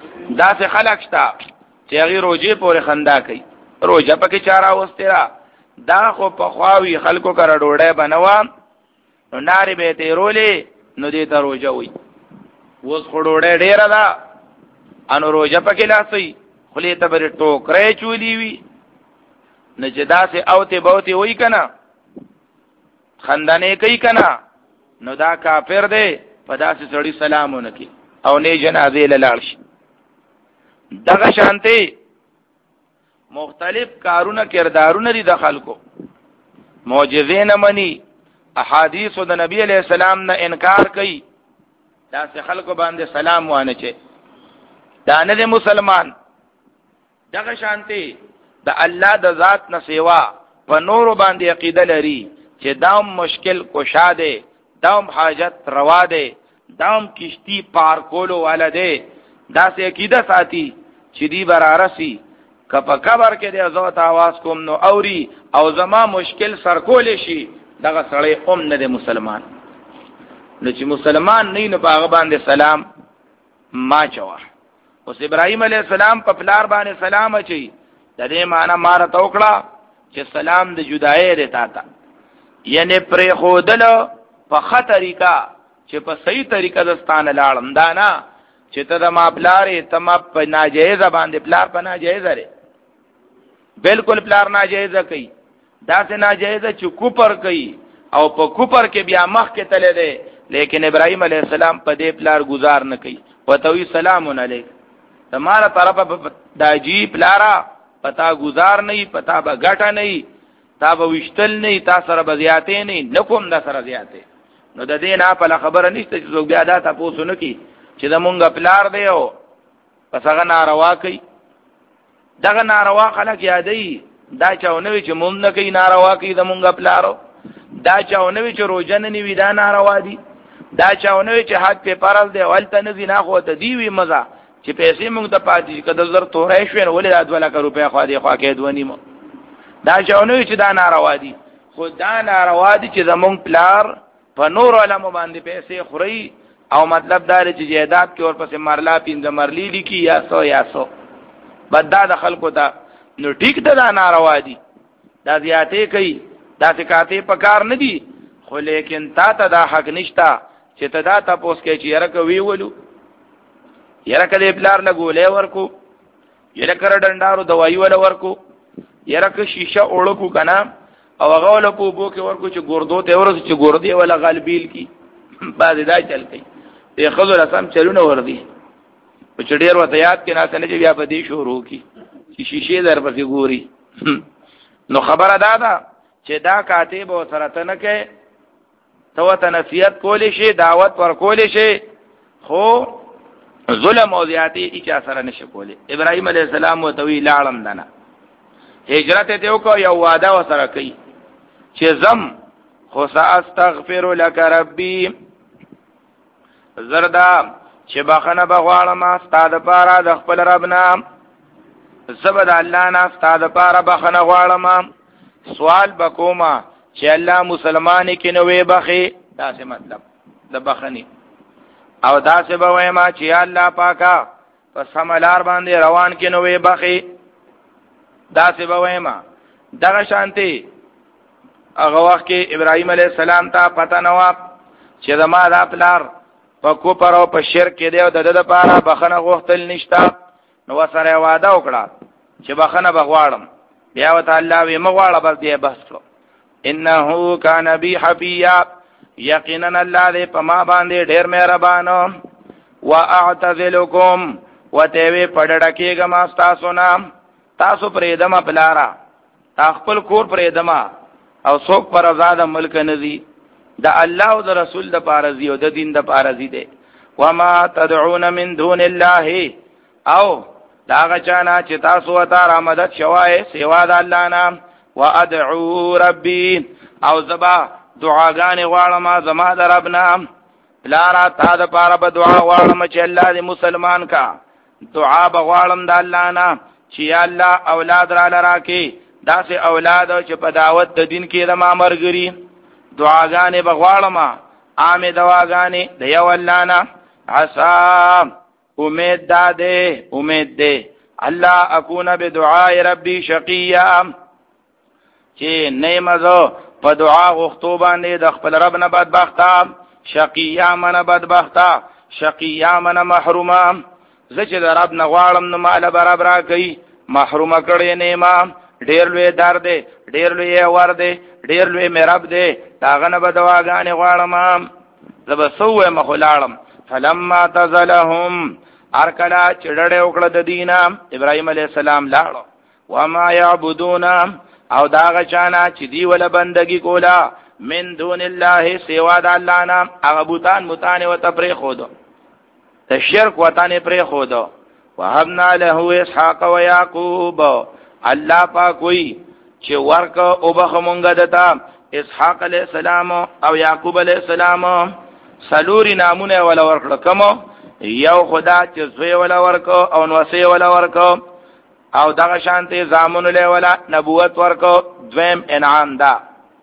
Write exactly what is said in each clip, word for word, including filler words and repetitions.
دا سه خلق شتا چې هغه روزه پورې خندا کوي روزه پکې چارا وسترا دا خو په خواوي خلکو کرا ډوډۍ بنوا نو ناری به ته رولې نو دې ته روزه وي وس خو ډوډۍ ډیره ده انو روزه پکې لاسي خلی ته بر ټوکرې چولی وي نه جدا سه او ته بوتي وای کنه خندانه کوي کنه نو دا کافر دی په داسې سړی سلامونه کوي او نه جنازې لاړ شي دغه شانتي مختلف کارونه کردارونه دي د خلکو معجزې نه مني احادیث د نبی علیہ السلام نه انکار کوي دا سه خلکو باندې سلام وانه چي دا نه مسلمان دغه شانتي د الله د ذات نه سیوا په نور باندې عقیده لري چې داوم مشکل کشا ده داوم حاجت روا ده داوم کشتی پار کولو والا ده دا سه عقیده ساتي چې دی برارسي کپا کبر کې د ازوت आवाज کوم نو اوري او زما مشکل سر کول شي دغه سړی قوم نه د مسلمان نو چې مسلمان نه نو هغه باندې سلام ما چوا اوس ابراهيم عليه السلام په پلار باندې سلام اچي د دې معنی مار توکړه چې سلام د جدای رتا تا یعنی پر خودل په خطریکا چې په صحیح طریقه دستان لاړم دانا چې ته د ما پلارې تم په ناجایز باندې پلار په ناجایز لري بالکل پلار ناجایز کوي دا څه ناجایز چې کوپر کوي او په کوپر کې بیا مخ کې تله ده لیکن ابراهيم عليه السلام په دې پلار گزار نه کوي وتوي سلام علیک تمہارا طرف داجی پلارا پتا گزار نه پتا به ګټه نه تا به وشتل نه تا سره بزیاتې نه نکوم دا سره زیاتې نو د دې نه په خبره نشته چې زوګ بیا دا تاسو نه کی چې د مونږ پلار دی او پس هغه ناروا کوي دغه ناروا خلک یادې دا چاونوي چې مونږ نه کوي ناروا کوي د مونږ پلارو دا چاونوي چې روزنه نیوي دا ناروا دي دا چاونوي چې حق په پرل دی ولته نه زینا خو ته دی وی مزه چې پیسې مونږ ته پاتې کده زر تورې شوې ولې د دوه لک روپیا خو دې خو کې دونی مو دا چاونوي چې دا ناروا دي خو دا ناروا دي چې زمونږ پلار په نور علم باندې پیسې خوري او مطلب دا چې جیدات کې ورپسې مرلا پینځه مرلی لیکي یا سو یا سو بدا د خلکو ته نو ټیک ته دا ناروا دي دا زیاتې کوي دا څه پکار نه دي خو لیکن تا ته دا حق نشتا چې ته دا تاسو کې چې یره کوي ولو یره کله پلار لګولې ورکو یره کړه ډنډارو دوايي ول ورکو یره که شیشه اورکو کنه او هغه ول په بو کې ورکو چې ګردو ته ورس چې ګردي ولا غالبیل کی بعد دا چل کوي ته خزر اسام چلونه وردی په چډیر وته یاد کې نه کنه چې بیا په دې شروع کی چې شیشه در پسې ګوري نو خبره دا ده چې دا کاتب او سره تنه کې تو ته نصیحت کولې شي دعوت ور کولې شي خو ظلم او زیاتی اچا سره نشه کولې ابراهيم عليه السلام او توي لاړم دنا هجرت ته وکاو یو وعده وسره کوي چې زم خو ساستغفر لك ربي زردا چې بخنه بغواړم ستاده پاره د خپل رب نام زبد الله نه ستاده پاره بخنه غواړم سوال بکوما چې الله مسلمان کې نوې بخي دا څه مطلب د بخنی او دا څه به وایم چې الله پاکا پس هملار باندې روان کې نوې بخي دا څه به وایم دغه شانتي هغه وخت کې ابراهيم عليه السلام ته پته نه و چې زما د پلار په کو پر او په شرک کې دی او د لپاره بخنه غوښتل نشتا نو سره وعده وکړه چې بخنه بغواړم بیا وته الله وی مغواړه بس دی بس کړو انه کان بی حفیا یقینا الله دې په ما باندې ډېر مهربان واعتذلکم وتوی پړډه کېګه ما تاسو نام تاسو پرې دمه بلارا تا خپل کور پرې دمه او څوک پر آزاد ملک نزي د الله او د رسول د پارزي او د دین د پارزي دي وما تدعون من دون الله او دا غچانا چې تاسو وته را مدد شوای سیوا د الله نام وادعو ربي او زبا دعاګانې غواړم زما د رب نام لارا تا د پاره په دعا غواړم چې الله دې مسلمان کا دعا بغواړم د الله نام چې الله اولاد را لراکي دا سه اولاد چې په دعوت د دین کې د ما مرګري دعاګانې بغواړم عامه دواګانې د یو الله نه عسا امید دا دے امید دے الله اكون بدعاء ربي شقيا چې نیمزو په دعا غوښتو باندې د خپل رب نه بدبخته شقيا من بدبخته شقيا من محرومه زه چې د رب نه غواړم نو مال برابر را کوي محرومه کړي نیمه ډیر لوی درد دی ډیر لوی ور دی ډیر لوی مرب دی داغه نه بدواګانې غواړم زبسوه مخلالم فلما تزلهم ارکلا چړړې وکړه د دینه ابراهيم عليه السلام لاړو وما يعبدون او داغه چانا چې دی ول بندگی کولا من دون الله سوا د الله نام هغه بوتان متانه و تفریخ خودو ته شرک وتانه پرې خودو وهبنا له اسحاق و يعقوب الله پاک وی چې ورک او بخمونګه دتا اسحاق علیہ السلام او یعقوب علیہ السلام سلوری نامونه ولا ورکړه کوم یو خدا چې زوی ولا ورکو او نوسی ولا ورکو او دغه شانته زامن له ولا نبوت ورکو دویم انعام دا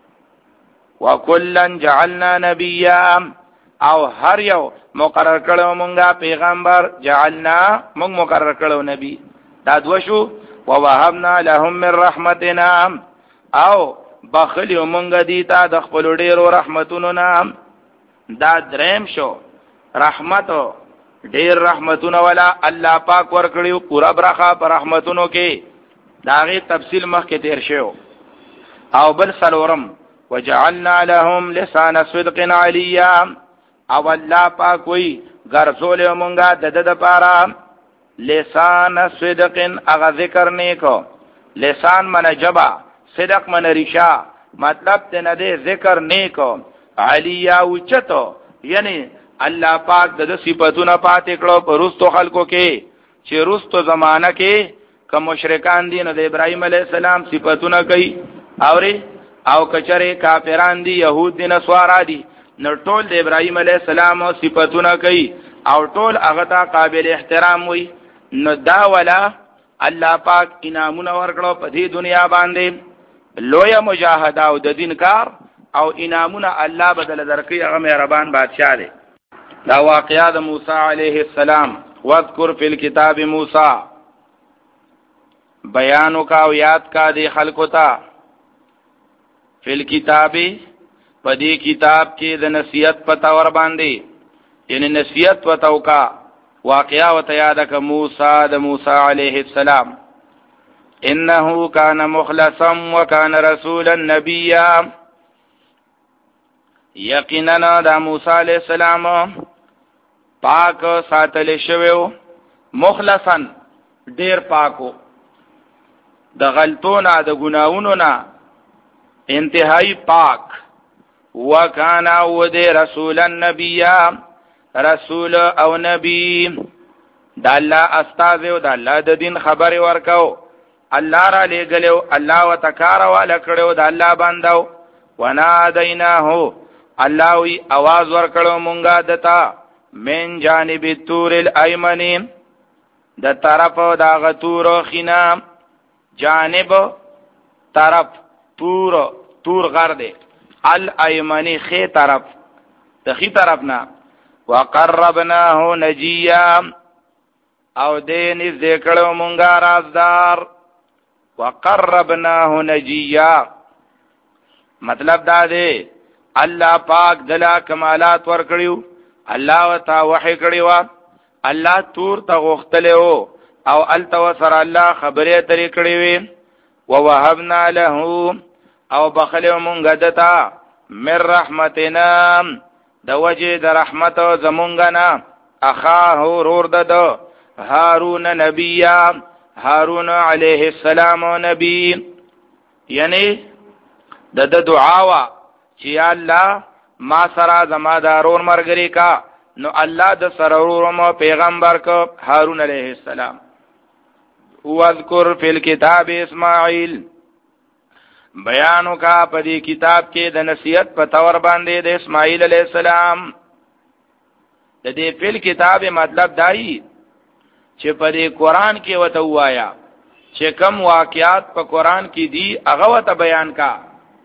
وکلن جعلنا نبیا او هر یو مقرر کړو مونږه پیغمبر جعلنا مونږ مقرر کړو نبی دا دو شو ووهبنا لهم من رحمتنا او بخلی مونږه دیتا د خپل ډیرو رحمتونو نام دا دریم شو رحمتو ډیر رحمتونه ولا الله پاک ورکړیو پورا برخه پر رحمتونو کې داغه تفصیل مخکې تیر شو او بل سلورم وجعلنا لهم لسان صدق عليا او الله پاک وی ګرځول مونږه د د پاره لسان صدق اغه ذکر نیکو لسان من جبا صدق من رشا مطلب ته نه دې ذکر نیکو علیا اوچتو یعنی الله پاک د صفاتونو پاتې کړو په رستو خلکو کې چې رستو زمانہ کې کوم مشرکان دي نو د ابراهيم عليه السلام صفاتونه کوي اوري او کچره کافران دي يهود دي نسوارا دي نو ټول د ابراهيم عليه السلام صفاتونه کوي او ټول هغه ته قابل احترام وي نو دا ولا الله پاک انعامونه ورکړو په دې دنیا باندې لوی مجاهده او د دین کار او انعامونه الله بدل درکې هغه مهربان بادشاہ دی دا واقعا د موسی علیه السلام واذکر فی الكتاب موسی بیانو کا او یاد کا دی خلقو تا فی الكتاب پدی کتاب کې د نصیحت پتا ور باندې یعنی نصیحت وتاو کا واقعا و یاد کا موسی د موسی علیه السلام انه کان مخلصا وکان رسولا نبیا یقینا د موسی علیہ السلام پاک ساتل شویو مخلصن ډیر پاکو د غلطونو د ګناونو نه انتهایی پاک وکانا ود رسولا نبیا رسول او نبی د الله استاد او د الله د دین خبر ورکاو الله را لګلو الله وتکار والا کړو د الله باندې ونادیناه الله وی आवाज ورکړو مونږه دتا من جانب التور الایمن د طرف دا غتور خنا جانب طرف تور تور غر دے الایمنی خی طرف تخی طرف نا وقربناه نجیا او دې نږدې کړو مونږه رازدار وقربناه نجیا مطلب دا دی الله پاک دلا کمالات ور کړیو الله وتا وحی کړیو الله تور ته غختلو او التو سر الله خبره ترې کړیوي ووهبنا له او بخلو مونږ دتا من رحمتنا د وجه د رحمت زمونږ نه اخاه رور دد هارون نبیا هارون علیہ السلام نبی یعنی د د دعاوا چې الله ما سره زما دارور مرګري کا نو الله د سرور مو پیغمبر کو هارون علیہ السلام واذکر فی الكتاب اسماعیل بیانو کا په دې کتاب کې د نصیحت په تور باندې د اسماعیل علیہ السلام د دې په کتاب مطلب دای چې په دې قران کې وته وایا چې کم واقعات په قران کې دي هغه وته بیان کا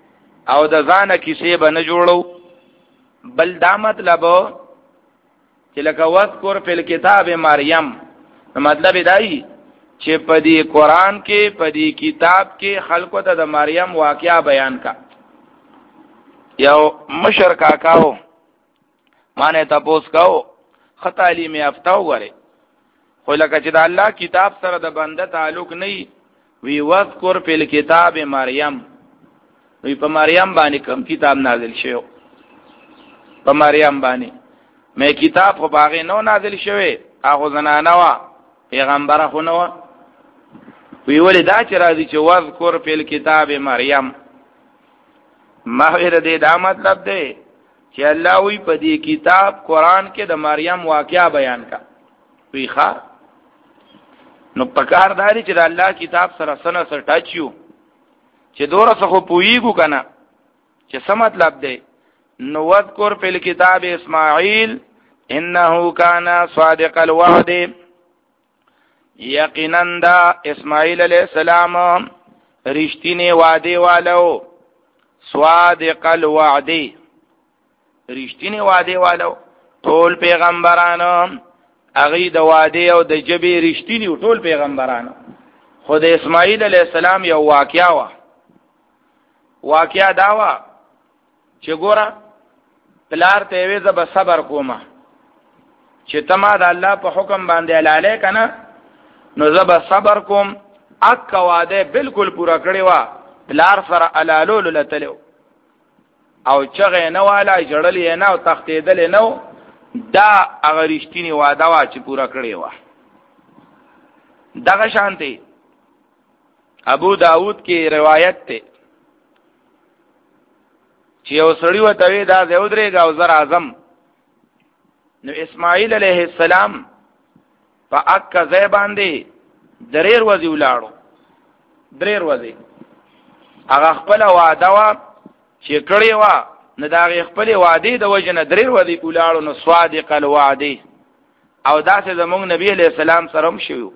او د ځانه کیسې به نه جوړو بل دا مطلب چې لکه واذکر فی الکتاب مریم، مطلب دی چې په دې قران کې په دې کتاب کې خلقو ته د مریم واقعا بیان کا. یو مشر کاکاو مانه تاسو کاو خطا تعلیم یافته وره، خو لکه چې د الله کتاب سره د بنده تعلق نه وی واذکر فی الکتاب مریم، وی په مریم باندې کوم کتاب نازل شوی؟ په مریم باندې مې کتاب خو باغې نو نازل شوی، هغه زنانه وا پیغمبر خو نو وی ولې دا چې راځي چې واذکر فی الکتاب مریم. ما ویره دې دا مطلب دی چې الله وی په دې کتاب قران کې د مریم واقعا بیان کا. وی ښا نو پکار داري چې د الله کتاب سره سره سره ټاچیو چې دوره څخه پویګو کنه چې څه مطلب دی. نو واذکر فی الکتاب اسماعیل انه کان صادق الوعد، یقینا دا اسماعیل علیہ السلام رښتینی وعده والو، صادق الوعد رښتینی وعده والو. ټول پیغمبرانو هغه د وعده او د جبې رښتینی ټول پیغمبرانو، خو د اسماعیل علیہ السلام یو واقعا وا واقعا دا وا چې ګوره پلار ته وې زب صبر کومه چې تما د الله په حکم باندې علاله کنه، نو زب صبر کوم. اک وعده بالکل پورا کړی وا، پلار سره علالول لتلو او چغه نه والا جړلې نه او تختیدل نه، دا هغه رښتینی وعده وا چې پورا کړی وا. دغه شانتي ابو داود کې روایت ته چې یو سړی وته وی دا زودريګا او زر اعظم، نو اسماعیل علیہ السلام په اک ځای باندې دریر وځي ولاړو، دریر وځي هغه خپل وعده وا چې کړی وا، نه دا خپل وعده د وجنه دریر وځي ولاړو. نو صادق الوعده او داسې زموږ نبی علیہ السلام سره هم شو.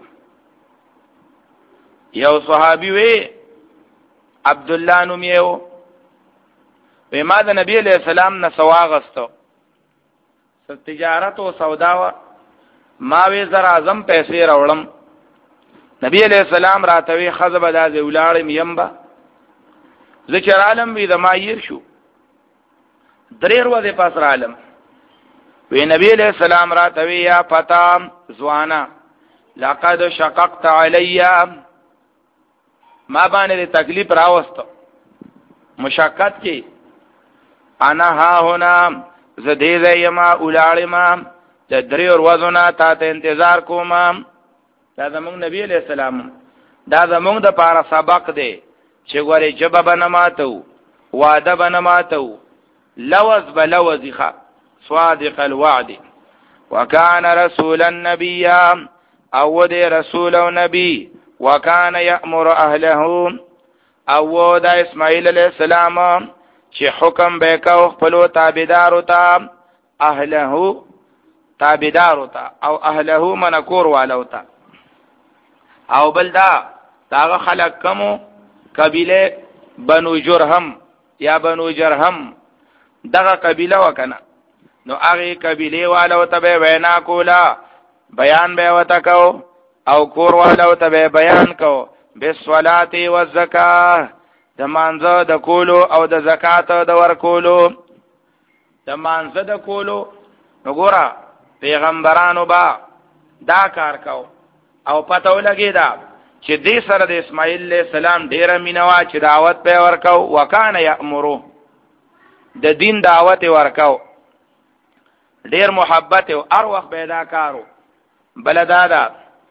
یو صحابي وی عبد الله نوم یو وی ما د نبی علیہ السلام نه سواغستو تجارت او سودا وا، ما وی زر اعظم پیسې راوړم. نبی علیہ السلام راتوی خزب د زولارم یمبا ذکر عالم وی د مایر شو دریر و د پاس عالم وی نبی علیہ السلام راتوی یا پتا زوانا لقد شققت علی ما باندې تکلیف راوست مشقت کی انا ها هنا زدید یما اولالما د دریر وزنا تا ته انتظار کوم. دا زمونږ نبی علیہ السلام دا زمونږ د پاره سبق دی چې ګورې جبه بنماتو وعده بنماتو لوز بلوزخه صادق الوعد وكان رسول النبي او د رسول او نبی وكان يأمر اهله او د اسماعیل علیہ السلام چې حکم وکاو خپل تابعدار ته اهله تابعدار ته او اهله منکور والو ته او بلدا داغه خلق کمو قبیله بنو جرهم یا بنو جرهم دغه قبیله وکنه، نو هغه قبیله والو ته وینا کولا بیان به وتا کو او کور والو ته بیان کو بالصلاه والزکاه د مانزه د کولو او د زکات د ور کولو. د مانزه د کولو نو ګورا پیغمبرانو با دا کار کو او پته ولګی دا چې دې سره د اسماعیل علیہ السلام ډیره مینوا چې دعوت په ورکاو وکانه یامرو د دین دعوت ورکاو ډیر محبت او هر وخت پیدا کارو. بلدادا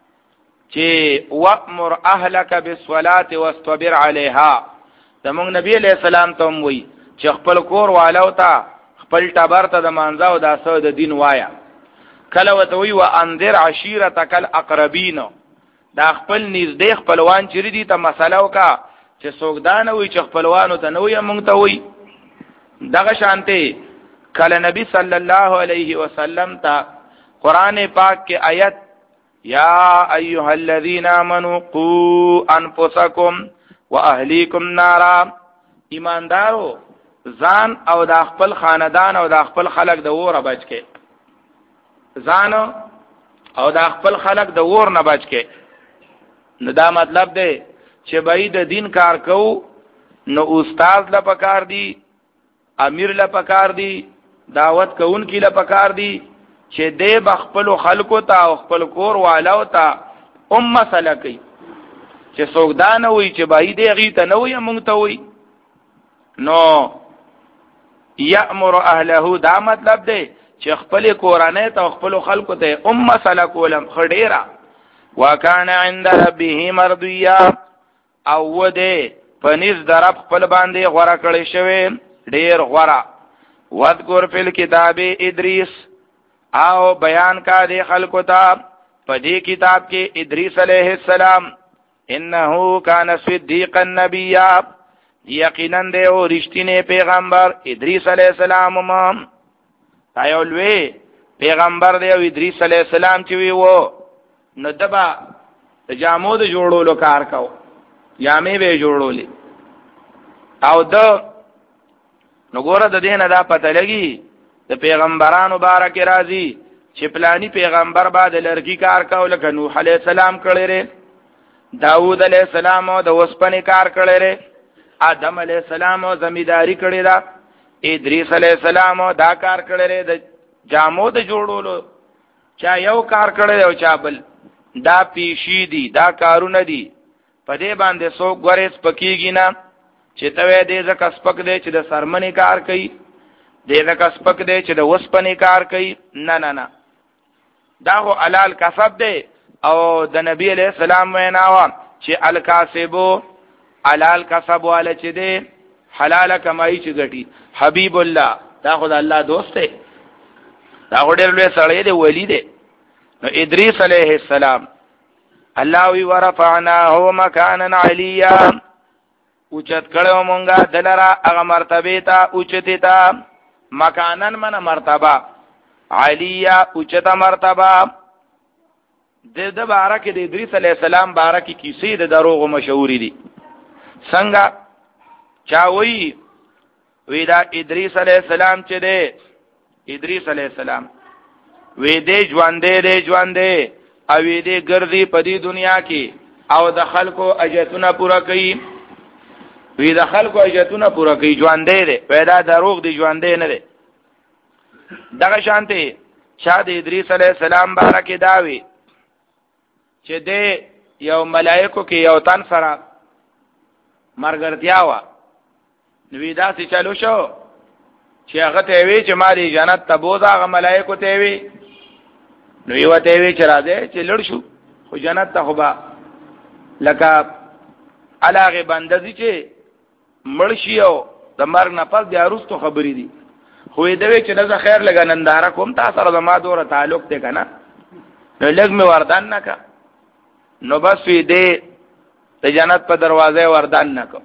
چې وامر اهلک بالصلاه واستبر علیها زمونږ نبی علیہ السلام ته وی چې خپل کور والو ته خپل ټبر ته د مانځه او د اسو د دین وایا. کله وته وی و انذر عشیرتک الاقربین دا خپل نږدې خپلوان چری دي ته مسله وکا چې سوګدان وي چې خپلوانو ته نو یې مونږ ته وی. دغه شانته کله نبی صلی الله علیه وسلم ته قران پاک کې آیت یا ایها الذین آمنوا قوا انفسکم واهلیکم نارا، ځان او د خپل خلق د ور نه بچ کې. نو دا مطلب دی چې به د دین کار کو نو استاد لا پکار دی، امیر لا پکار دی، دعوت کوونکی لا پکار دی چې دې بخپل خلقو ته او خپل کور والو ته ام مسله کوي چې څوک دا نه وي چې به دې غي ته نه وي مونږ ته وي. نو یامر اهله دا مطلب دی چې خپل کورانه ته خپل خلقو ته ام مسله کولم خډيرا. وکانه عند ربه مرضیا او وده پنځ درب خپل باندې غوړه کړی شوی ډیر غوړه. وذکر فی الكتاب ادریس او بیان کا دے خلقو تا پدی کتاب کې ادریس علیہ السلام انه کان صدیقا نبیا یقینا دے او رښتینی پیغمبر ادریس علیہ السلام ما تایولوی پیغمبر دی او ادریس علیہ السلام چې وی وو نو دبا جامو د جوړولو کار کاو جامې به جوړولې او د نو ګوره د دینه دا پته لګي د پیغمبرانو بارک راضی چې پلانی پیغمبر بعد لرګي کار کاو لکه نوح علیہ السلام کړی ری، داوود علیہ السلام او د وسپنې کار کړی ری، آدم علیہ السلام او زمیداری کړی دا، ادریس علیہ السلام او دا کار کړی ری د جامو د جوړولو. چا یو کار کړی او چا بل، دا پیشی دی، دا کارونه دی. په دې باندې څوک ګورې سپکیږي نه چې ته دې ځکه سپک دی چې د سرمنې کار کوي، دې ځکه سپک دی چې د وسپنې کار کوي. نه نه نه دا خو حلال کسب دی او د نبی علیہ السلام وینا و چې الکاسبو حلال کسب والا چې دی حلال کمایي چې ګټي. حبیب الله دا خو د الله دوست دی، دا خو ډېر لوی سړی دی، ولی دی. نو ادریس علیہ السلام الله وی ورفعناه مکانا علیا اوچت کړو مونږه دلرا هغه مرتبه ته اوچتی ته مکانن من مرتبه علیا اوچته مرتبه. د د بارک د ادریس علیہ السلام بارک کیسې د دروغ مشهوري دي. څنګه چا وی وی دا ادریس علیہ السلام چې دی ادریس علیہ السلام وی دې ژوندې دې ژوندې او دې ګرځي په دې دنیا کې او د خلکو اجتونه پورا کوي. وی د خلکو اجتونه پورا کوي، ژوندې دې پیدا دروغ دي، ژوندې نه دي. دغه شانته شاد ادریس علیہ السلام بارکه داوی چې دې یو ملائکو کې یو تن سره مرګرتیا وا. نو دا چې چالو شو چې هغه ته وی چې ما دې جنت ته بوزا، هغه ملائکو ته وی نو یو ته وی چې راځي چې لړ شو خو جنت ته خو با لکه علاغه بندزي چې مرشي او د مرګ نه پس بیا وروسته خبرې دي. خو دې وی چې دا خیر لګا ننداره کوم تاسو سره د ما دوره تعلق دی کنه، نو لګ می وردان نکا. نو بس وی دې د جنت په دروازه وردان نکو.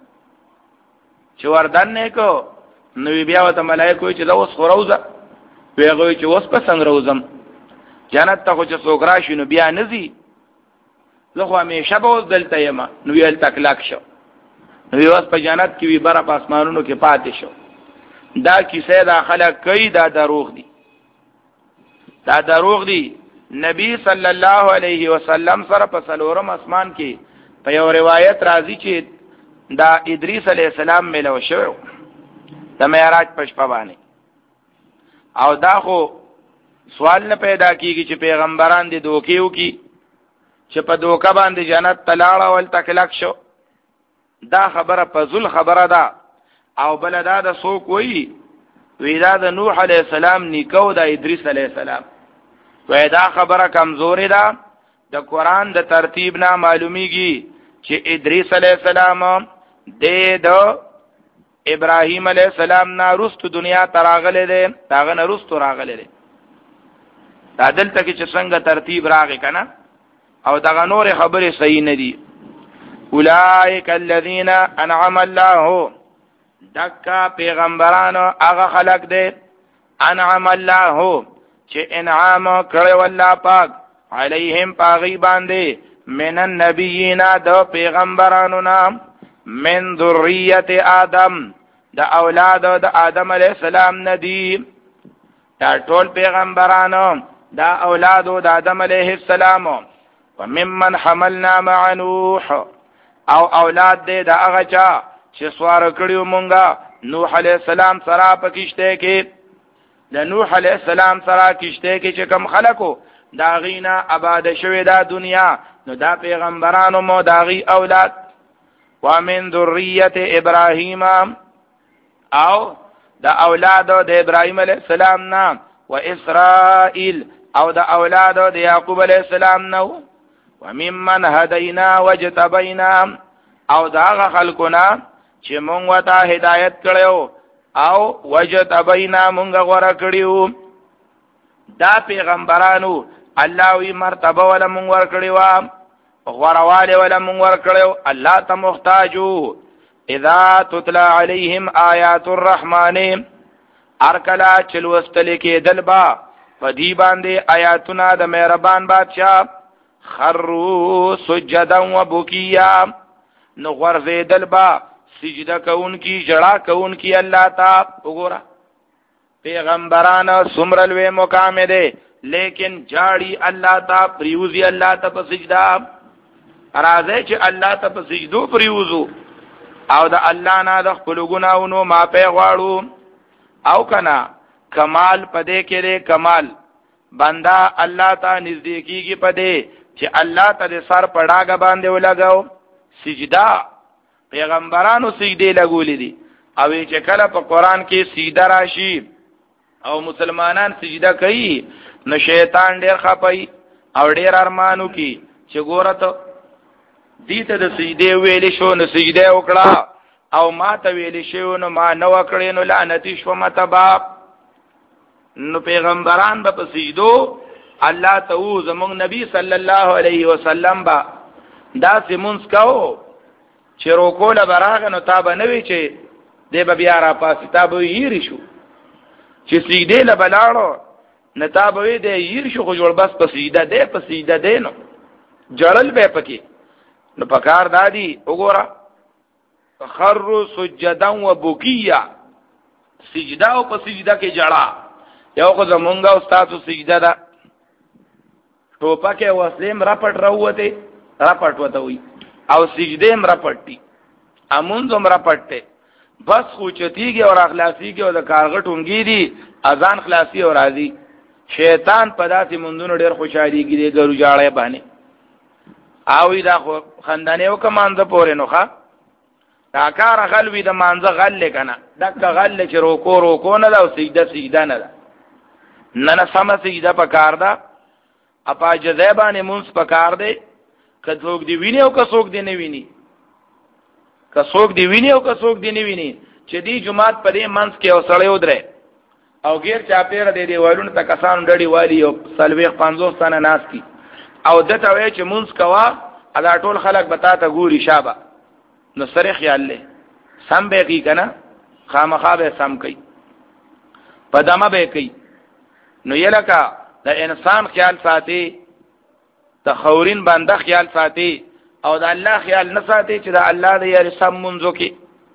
چې وردان نه کو نو بیا وته ملائکه چې دا اوس خروزه ویغه چې اوس په څنګه روزم جنت ته خو چې څوک راشي نو بیا نزي. زه خو همیشه به اوس دلته یم. نو ویل تکلاک شو، نو اوس په جنت کې وی بره په اسمانونو کې پاتې شو. دا کیسه دا خلک کوي، دا دروغ دي، دا دروغ دي. نبی صلی الله علیه وسلم سره په څلورم اسمان کې په یو روایت راځي چې دا ادریس علیہ السلام ملو شو د معراج په شپه باندې. او دا خو سوال نه پیدا کیږي چې پیغمبران دي دوکې وکي چې په دوکه باندې جنت تلاړه ول تکلک شو. دا خبره فزول خبره ده. او بل دا د څوک وی وی دا د نوح علیہ السلام نیکو د ادریس علیہ السلام وی دا خبره کمزوري ده. د قران د ترتیب نه معلومیږي چې ادریس علیہ السلام د د ابراهیم علیہ السلام نه رست دنیا تراغله ده، داغه نه رست راغله ده. دا دلته کې چې څنګه ترتیب راغی کنه او دغه نور خبره صحیح نه دي. اولئک الذین انعم الله دکا پیغمبرانو هغه خلق دي انعم الله چې انعام کړو الله پاک علیهم پاغي باندې من النبیین د پیغمبرانو نام من ذریه آدم د اولاد د آدم علیہ السلام ندی. دا ټول پیغمبرانو دا اولادو د آدم علیه السلام وممن حملنا مع نوح او اولاد دې دا هغه چا چې سوار کړیو مونږه نوح علیه السلام سره په کشته کې د نوح علیه السلام سره کشته کې چې کم خلکو دا غینا آباد شوی دا دنیا نو دا پیغمبرانو مو دا غي اولاد ومن ذریه ابراهیم او دا اولادو د ابراهیم علیه السلام نام و اسرائیل او دا اولادو د یعقوب علیه السلام نو وممن هدینا وجتبینا او دا هغه خلقنا چې مونږ وته هدایت کړو او وجتبینا مونږ غوړه کړیو دا پیغمبرانو الله وی مرتبه ولا مونږ ور کړیو غوړواله ولا مونږ ور کړیو الله ته محتاجو اذا تتلى عليهم آیات الرحمن ارکلا چلوستل کې دلبا پدی باندې آیاتنا د مهربان بادشاہ خروا سجدا وبكيا نو غرزه دلبا سجده کون کی جڑا کون کی الله تا وګورا پیغمبران سمرلوی مقام ده لیکن جاړي الله تا پریوزي الله ته په سجدا راځي چې الله ته په سجدو پریوزو او د الله نه د خپل ګناونو ما په غواړو او کنا کمال پدې کې لري کمال بندا الله ته نزدیکیږي پدې چې الله ته د سر پړاګه باندې ولګاو سجدا پیغمبرانو سجدي لګولې دي او چې کله په قران کې سجدا راشي او مسلمانان سجدا کوي نو شیطان ډېر خپي او ډېر ارمانو کې چې ګورته دې ته د سجدي ویلې شو نو سجده وکړه او ما ته ویلې شو نو ما نو وکړې نو لعنتی شو متبا نو پیغمبران په سجدو الله ته او زموږ نبی صلی الله علیه وسلم با دا سیمونس کاو چې روکول براغه نو تاب نه وی چې دې به بیا را پاسې تاب یې شو چې سجده له بلاړو نتاب وی دې یې شو خو جوړ بس په سجده دې په سجده دې نو جړل به پکې نو پکار دادی وګوره خر سجدا وبکیا سجدا او په سجده کې جړه یو خو زمونږه استاد سجده دا ټوپکه وسلم راپټ راوته راپټ وته وي او سجده هم راپټي امونځم راپټه بس خو چتیږي او اخلاصيږي او د کارغټونګي دي اذان خلاصي او راضي شیطان په داسې مونږونو ډېر خوشاليږي دی ګرو جاړه باندې او دا خو خندانه او کمانځه پورې نوخه دا کار غلوی د مانځه غل کنه دک غل چې روکو روکو نه دا او سجده سجده نه ده نه نه سم سجده پکار ده اپا جذبانه مونږ پکار ده کڅوک دی ویني او کڅوک دی نه ویني کڅوک دی ویني او کڅوک دی نه ویني چې دی جمعات په دې منځ کې اوسړې ودره او غیر چا پیر دې دی وایلون ته کسان ډډي والی او سلويخ پنځوس تنه ناس کی او دته وای چې مونږ کوا ادا ټول خلک بتا ته ګوري شابه نو سره خیال له سم به کی کنه خامخا به سم کوي پدامه به کوي نو یلکا د انسان خیال ساتي تخورین بنده خیال ساتي او د الله خیال نه ساتي چې د الله د یاري سم منځو کې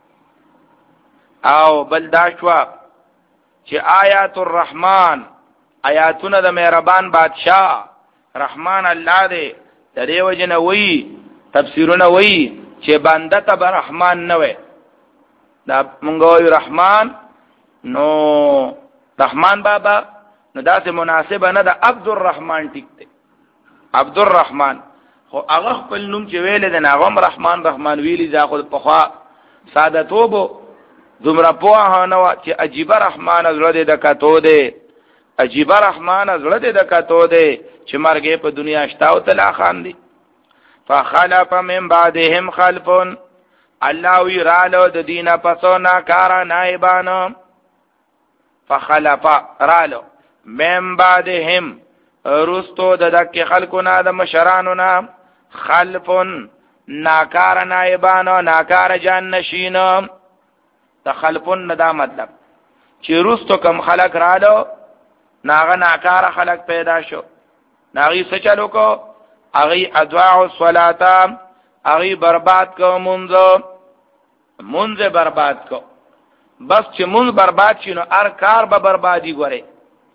او بل دا شوا چې آیات الرحمن آیاتونه د مهربان بادشاہ رحمان الله دې د دې وجنه وی تفسیرونه وی چې بنده ته رحمان نه وي دا مونږ وی رحمان نو رحمان بابا نو داسې مناسبه نه ده عبد الرحمن ټیک دی عبد الرحمن خو هغه خپل نوم چې ویل دی هغه رحمان رحمان ویلی ځا خو په خوا ساده توبو دومره په نه چې عجیب رحمان زړه دې د کاتو دی عجیب رحمان زړه دې د کاتو دی چې مرګه په دنیا شتاو تلا خان دی فخلف من بعدهم خلف الله ویرالو د دینه پسو نا کارا نائبانو فخلف رالو من بعدهم رستو د دک خلقنا د مشرانو نا خلفن ناکار نائبانو ناکار جان نشینو تخلفن ندا مطلب چې رستو کم خلق رالو ناغه ناکار خلق پیدا شو ناغي سچلو کو اغي ادعاء الصلاه اغي برباد کو منځ منځ برباد کو بس چې منځ برباد شینو ار کار به بربادي غره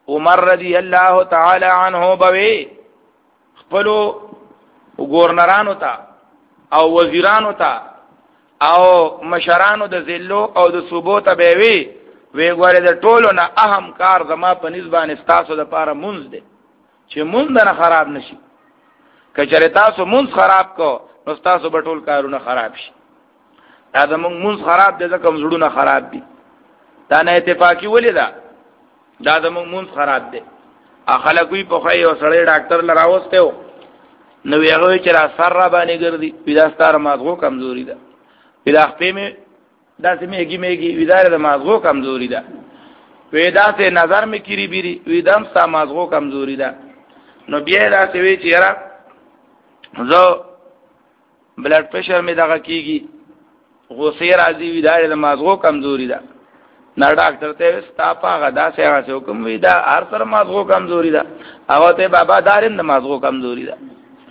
عمر رضی الله تعالی عنہ بوي خپلو گورنرانو ته او وزیرانو ته او مشرانو د ذلو او د صوبو ته به وي وی ګوره د ټولو نه اهم کار زما په نسبت استاسو د پاره مونږ دی چې مونږ نه خراب نشي کچره تاسو مونږ خراب کو نو تاسو به ټول کارونه خراب شي دا د مونږ مونږ خراب دي ځکه زړونه خراب دي دا نه اتفاقی ولیدا دا د مونږ مونږ خراب دي اخلکوی په خای او سړی ډاکټر لراوسته نو هغه چې را سر را باندې ګرځي پیدا ستاره ماغو کمزوري ده پیدا خپې می دا سمېږي میږي ویدار د ماغو کمزوري ده پیدا سے نظر می کیری بیری ویدام ستا ماغو کمزوري ده نو بیا دا سوي چې را زو بلډ پريشر می دغه کیږي غوسه راځي ویدار د ماغو کمزوري ده نه ډاکټر ته ستا پاغه دا څنګه حکم وی دا هر سره ماغو کمزوري ده هغه ته بابا دارین د ماغو کمزوري ده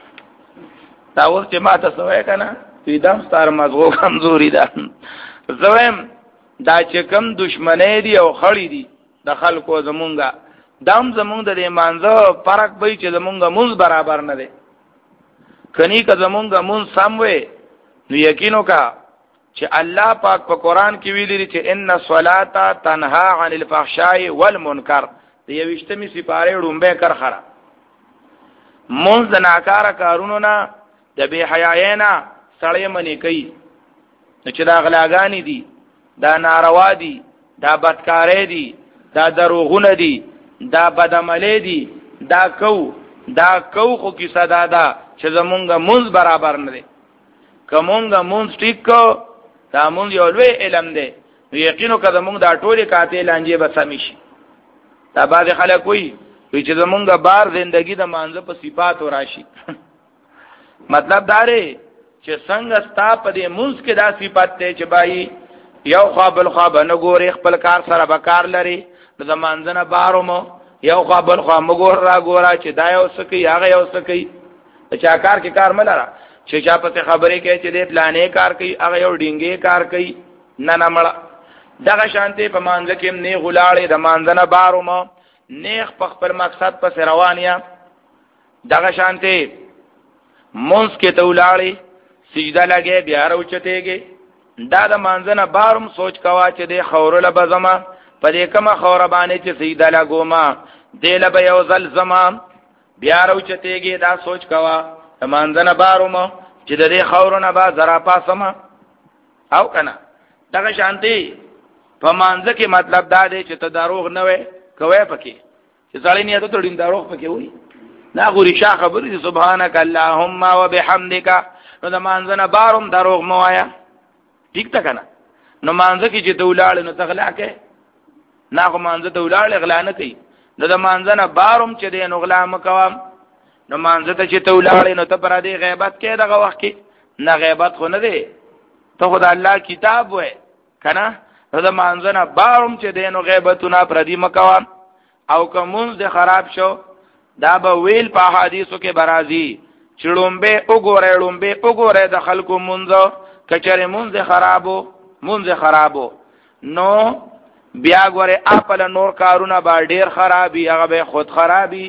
دا اوس چې ما ته سوې کنه ویدام ستاره ماغو کمزوري ده زویم دا چې کم دشمنی دی او خړی دی د خلکو زمونږه دام زمونږ د ایمانځو فرق به چې زمونږه مونږ برابر نه دی کني که زمونږه مونږ سم وي نو یقینو کا چې الله پاک په قران کې ویلي چې ان الصلاه تنها عن الفحشاء والمنکر د یوشتمي سپاره ډومبه کرخره مونږ د ناکاره کارونو نه د بے حیاینا سړی منی کوي نو چې دا غلاګانی دي دا ناروا دي دا بدکارې دي دا دروغونه دي دا بدعملې دي دا کو دا کو خو کی صدا ده چې زمونږه مونږ برابر نه دي کومونږه مونږ ټیک کو دا مونږ یو لوی علم دی یقینو کده مونږ دا ټوله کاته لانجه به سمشي دا بعض خلک وي چې زمونږه بار زندگی د مانزه په صفات راشي مطلب دا دی چې څنګه ستا په دې مونږ کې دا صفات ته چې بای یو خپل خو نه ګوري خپل کار سره بکار لري د زمانځنه بارومو یو خپل خو مګور را ګورا چې دا یو سکی هغه یو سکی چا کار کې کار ملره چې چا په خبرې کې چې دې پلانې کار کوي هغه یو ډینګې کار کوي نه نه مړه دغه شانته په مانځ کې نه غلاړې د مانځنه بارومو نیخ په خپل مقصد په روانیا دغه شانته مونږ کې ته ولاړې سجده لګې بیا راوچتېږي دا د مانځنه بارم سوچ کوا چې د خورله بزما په دې کومه خوره باندې چې سجده لګوما دې له یو ځل زما بیا راوچتېږي دا سوچ کوا د مانځنه بارم چې د دې خورونه با زرا پاسما او کنه دغه شانتي په مانځ کې مطلب دا دی چې ته دروغ نه وې کوي پکې چې ځړې نه ته تړین دروغ پکې وې نا غوري شاه خبرې سبحانك اللهم وبحمدك نو د مانځنه بارم دروغ مو آیا ٹھیک تا کنه نو مانځه کې چې دولاړ نو تغلا کې نا غو مانځه دولاړ غلا نه کوي نو د مانځنه بارم چې د نو غلا مکوام نو مانځه ته چې دولاړ نو ته پر دې غیبت کې دغه وخت کې نه غیبت خو نه دی ته خدای الله کتاب وې کنه نو د مانځنه بارم چې د نو غیبتونه پر دې مکوام او کومز د خراب شو دا به ویل په حدیثو کې برازي چړومبه وګوره لومبه وګوره د خلکو مونږه کچره مونږه خرابو مونږه خرابو نو بیا ګوره خپل نور کارونه با ډیر خرابي هغه به خود خرابي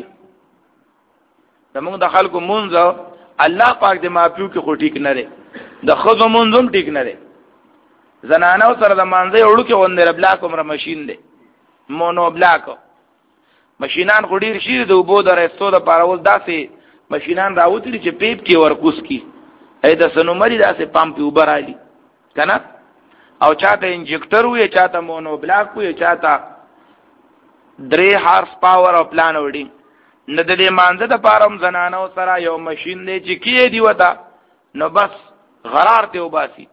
زموږ د خلکو مونږه الله پاک دې مافیو کې خو ټیک نه لري د خزو مونږم ټیک نه لري زنانو سره د مانځي وړو کې وندره بلاک عمر ماشين دی مونو بلاک ماشینان خډیر شي د وبو د رستو د پاراول داسې ماشینان راوتلی چې پیپ کې ورکوس کی اې د سنومري داسې پمپ وبر علي کنه او چاته انجکټر وي چاته مونو بلاک وي چاته درې هارس پاور او پلان وډینګ نه د دې مانزه د پارم زنانو سره یو ماشين دی چې کې دی وتا نو بس غرار ته وباسي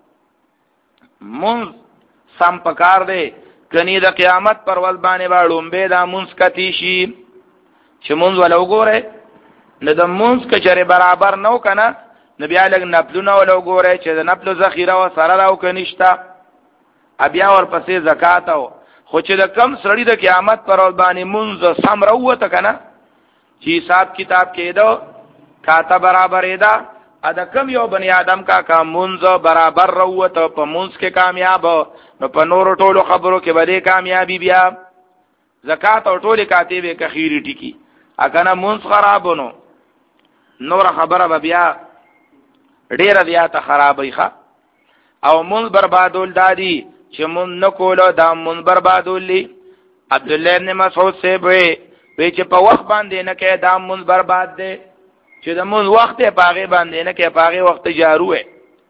مون سم پکار دی کني د قیامت پر ول باندې باړم به دا مونږ کتی شي چې مونږ ولا وګوره نه د مونږ کچره برابر نو کنه نبي الګ نپلونه ولا وګوره چې د نپلو ذخیره و سره راو کنيشتا بیا ور پسې زکات او خو چې د کم سړی د قیامت پر ول باندې مونږ سم راوته کنه چې حساب کتاب کېدو کاته برابر ادا ادا کم یو بنی آدم کا کا مونږ برابر راوته په مونږ کې کامیاب نو په نورو ټولو خبرو کې به کامیابی بیا زکات او ټول کاتبه کخيري ټکی اکنه مونږ خرابونو نور خبره بیا ډیره زیاته خرابې ښه او مونږ بربادول دادی چې مونږ نکولو دا مونږ بربادول لی عبد الله ابن مسعود سے وی وی چې په وخت باندې نه کې دا مونږ برباد دی چې د مونږ وخت په هغه باندې نه کې په هغه وخت جارو ہے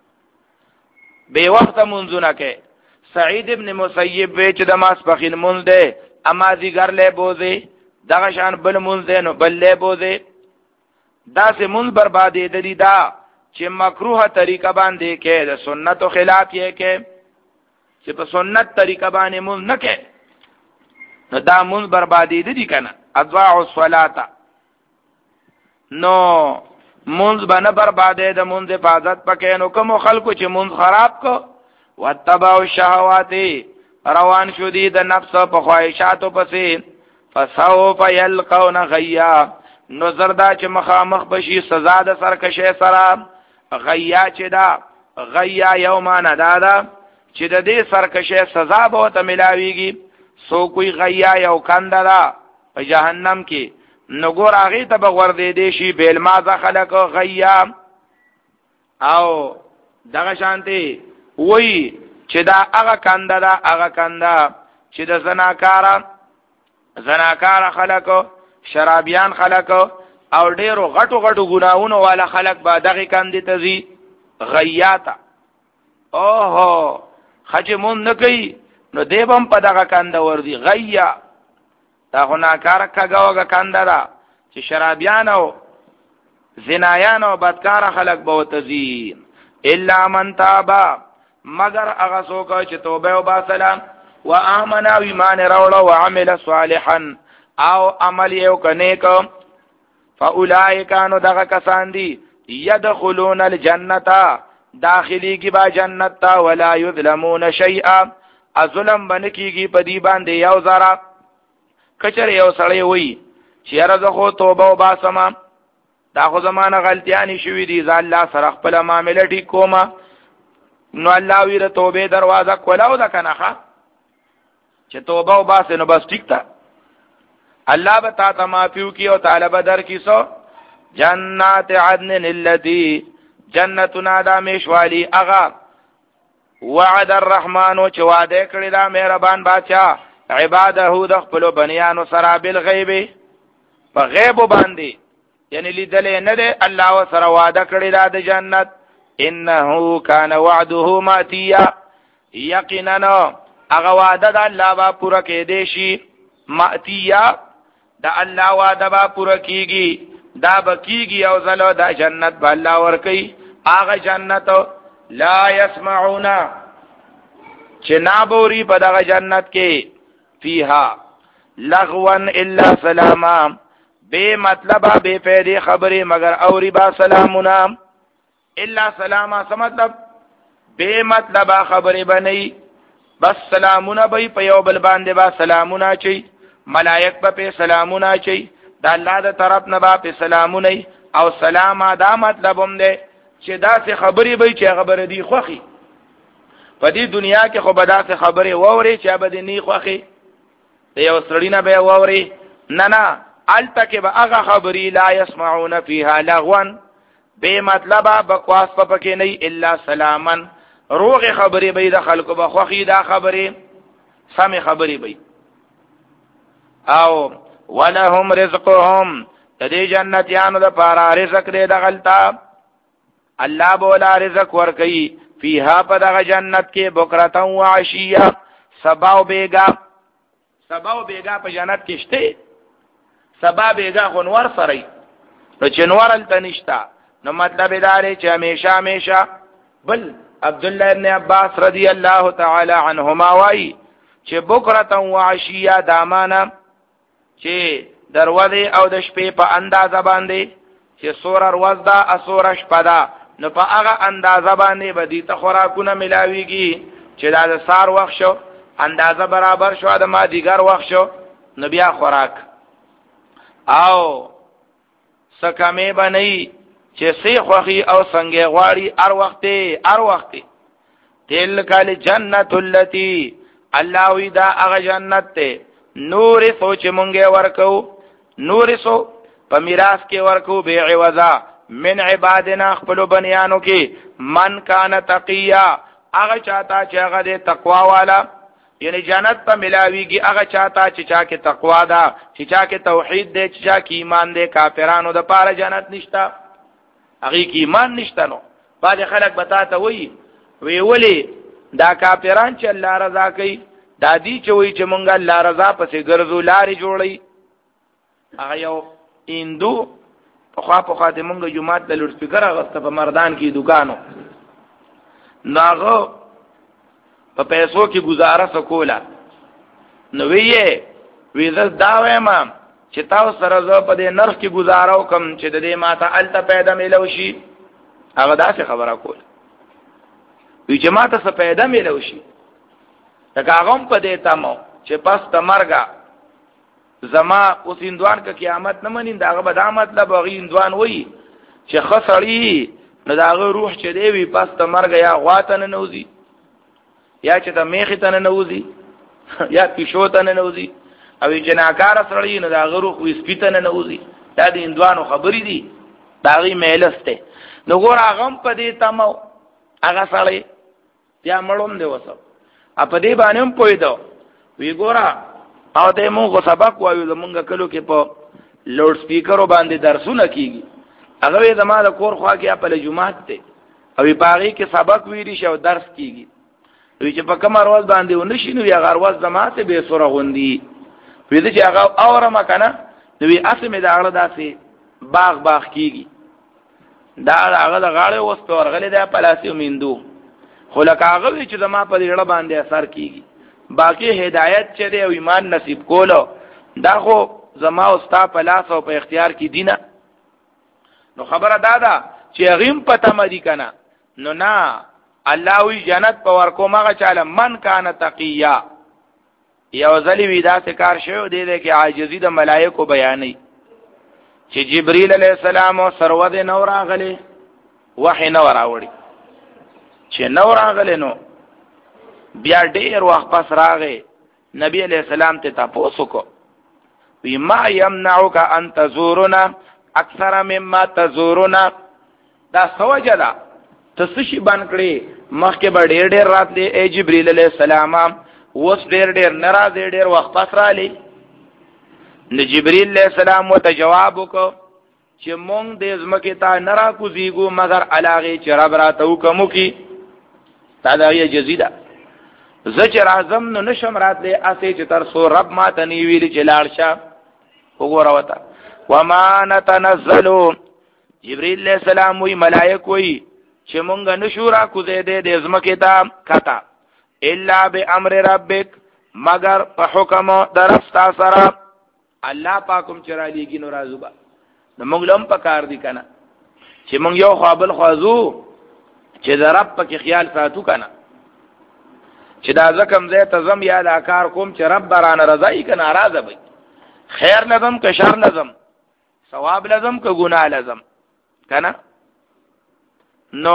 به وخت مونږ نه کې سعید ابن مسیب وی چې د ماسپخین مونږ دی اما دیګر له بوزي دغه شان بل مونږ دی نو بل له بوزي دا سه مونږ بربادې دی دا چې مکروه طریقه باندې کې د سنت خلاف یې کې چې په سنت طریقه باندې مونږ نه کې نو دا مونږ بربادې دي کنه اضواع الصلاه نو مونږ باندې بربادې د مونږ حفاظت پکې نو کوم خلکو چې مونږ خراب کو وتبع الشهوات روان شو دي د نفس په خواهشاتو پسې فسوف يلقون غيا نو زردا چې مخامخ بشي سزا د سرکشه سره غیا چې دا غیا یومان دادا چې د دې سرکشه سزا به ته ملاويږي سو کوئی غیا یو کنده دا په جهنم کې نو ګور هغه ته بغور دی دي شي بیل مازه خلق غیا او دغه شانتي وای چې دا هغه کنده دا هغه کنده چې د زناکارا زناکار خلق شرابیان خلق او ډیرو غټو غټو ګناونو والا خلق با دغه کاندي تزي غیاتا اوهو خجمون نکي نو دیبم په دغه کاند وردی غیا دا غناکار کګاوګه کاند را چې شرابیان او زنایان او بدکار خلق به تزي الا من تابا مگر هغه څوک چې توبه او با سلام و امن او ایمان راوړ او عمل صالحا او عمل یو کنه کو فاولائک انو دغه کسان دي يدخلون الجنه داخلي کی با جنت تا ولا يظلمون شيئا ظلم بنکیږي په دی باندې یو زرا کچر یو سړی وای چې راځه خو توبه او با سما دا خو زمانه غلطیانی شوې دي ځا الله سره خپل معاملې ټیک کوما نو الله ویره توبه دروازه کولاو دا کنه چې توبه او با سينو بس ټیک تا الله به تا ته معفو کی او طالب در کی سو جنات عدن التي جنتنا دا میشوالی اغا وعد الرحمن چې وعده کړی دا مهربان بادشاہ عباده د خپل بنیانو سره بالغیب په غیب باندې یعنی لیدل نه ده الله سره وعده کړی دا د جنت انه کان وعده ماتیا یقینا هغه وعده د الله با پوره کې دی شي ماتیا دا الله وعده با پوره کیږي دا بکیږي او زلو دا جنت به الله ور کوي هغه جنت لا يسمعون چې نابوري په دغه جنت کې فيها لغوا الا سلاما بے مطلب بے فائدې خبره مگر اوري با سلامنا الا سلاما څه مطلب بے مطلب خبره بنئ بس سلامونه به په یو بل باندې با سلامونه چي ملائک په سلامونه چي د الله د طرف نه با په سلامونه او سلام دا مطلب هم دی چې دا څه خبرې به چې خبره دی خوخي په دې دنیا کې خو به دا څه خبرې ووري چې به دې نه خوخي یو سړی نه به ووري نه نه التکه به هغه خبرې لا يسمعون فيها لغوا بے مطلب بکواس پکې نه الا سلامن روغ خبرې به د خلکو به خوخي دا خبرې سمې خبرې به او ولهم رزقهم دې جنتیانو د پارا رزق دې د غلطا الله بولا رزق ور کوي فيها په دغه جنت کې بکرتا او عشيه سبا او بیگا سبا او بیگا په جنت کې شته سبا بیگا خنور سره نو چنور ال تنشتا نو مطلب دا دی چې همیشه همیشه بل عبد الله ابن عباس رضی الله تعالی عنهما وای چې بکرتا او عشيه دامانه چې دروازه او د شپې په اندازه باندې چې سور ورځ دا اسور شپه دا نو په هغه اندازه باندې به دي ته خوراکونه ملاويږي چې دا د سار وخت شو اندازه برابر شو د ما دیګر وخت شو نو بیا خوراک او سکمه باندې چې سی خوخي او څنګه غواړي هر وخت هر وخت تل کال جنت التي الله وی دا هغه جنت ته نور سو چې مونږه ورکو نور سو په میراث کې ورکو به عوضا من عبادنا خپل بنیانو کې من کان تقیا هغه چاته چې هغه د تقوا والا یعنی جنت ته ملاویږي هغه چاته چې چا کې تقوا ده چې چا کې توحید ده چې چا کې ایمان ده کافرانو د پاره جنت نشتا هغه کې ایمان نشته نو بعد خلک بتاته وی وی ولی دا کافران چې الله رضا کوي دا دي چې وی چې مونږ الله رضا پسې ګرځو لارې جوړي هغه یو اندو په خوا په خوا د مونږ جمعات د لوډ سپیکر غسته په مردان کې دکانو ناغه په پیسو کې گزاره سکولا نو ویې ویزه دا وایم چې تاسو سره زه په دې نرخ کې گزاره وکم چې د دې ماته الته پیدا ملو شي هغه داسې خبره کول وی چې ماته څه پیدا ملو شي دا هغه په دې تمو چې پس تمرګه زما اوس اندوان که قیامت نه منین دا هغه به دا مطلب هغه اندوان وای چې خسړی نو دا هغه روح چې دی وی پس تمرګه یا غواتن نوځي یا چې ته میخ ته نه نوځي یا پښو ته نه نوځي او چې ناکار سره نه دا غروخ وې سپیته نه نوځي دا د اندوانو خبرې دي دا غي میلسته نو ګور هغه په دې تمو هغه سره یا مړوم دی وسو ا په دې باندې هم پویدو وی ګورا او دې موږ سبق وایو زمونږ کلو کې په لوډ سپیکرو باندې درسونه کیږي هغه زما د کور خوا کې په جمعات ته او په کې سبق ویری شو درس کیږي وی چې په کوم ورځ باندې ونشي نو یا غرواز زماته به سره غوندي وی چې هغه اورم کنه نو وی اسمه دا غړه داسې باغ باغ کیږي دا هغه د غاړه وسته ورغله د پلاسي ومندو خو لکه هغه چې زما په دې باندې اثر کیږي باقی هدایت چې دی او ایمان نصیب کولو دا خو زما او ستا په لاس او په اختیار کې دینه نو خبره دادا چې غیم پته مدي کنه نو نه الله وی جنت په ورکو مغه چاله من کان تقیا یو ځلی ودا کار شو دی د کې عاجزی د ملائکه بیانې چې جبرئیل علیہ السلام او سرود نور راغله وحی نور راوړي چې نور راغله نو بیا ډیر وخت پس راغې نبی علیہ السلام ته تاسو کو وی ما یمنعک ان تزورنا اکثر مما تزورنا دا سوجدا تسشی بان کړي مخکې به ډېر ډېر راتلې ای جبرئیل علیہ السلام اوس ډېر ډېر ناراض ډېر وخت پس را لې نو جبرئیل علیہ السلام وته جواب وکړو چې مونږ دې زمکه ته نرا کو زیګو مگر علاغه چې رب راتو کوم کی تا دا یې جزیدا زجر اعظم نو نشم راتلې اسې چې تر سو رب ما ته نی ویل چې لاړ شه وګوره وتا وما نتنزل جبرئیل علیہ السلام وی ملائک وی چې مونږ نشورا کو دې دې د زمکه ته کتا الا بامر ربک مگر په حکم درستا سره الله پاکم چرا لیږي نو راځوبا نو مونږ لم پکار دي کنه چې مونږ یو خپل خوازو چې د رب په خیال ساتو کنه چې دا زکم زه تزم یا د کار کوم چې رب برانه رضای کنه ناراضه وي خیر لازم که شر لازم ثواب لازم که ګناه لازم کنه نو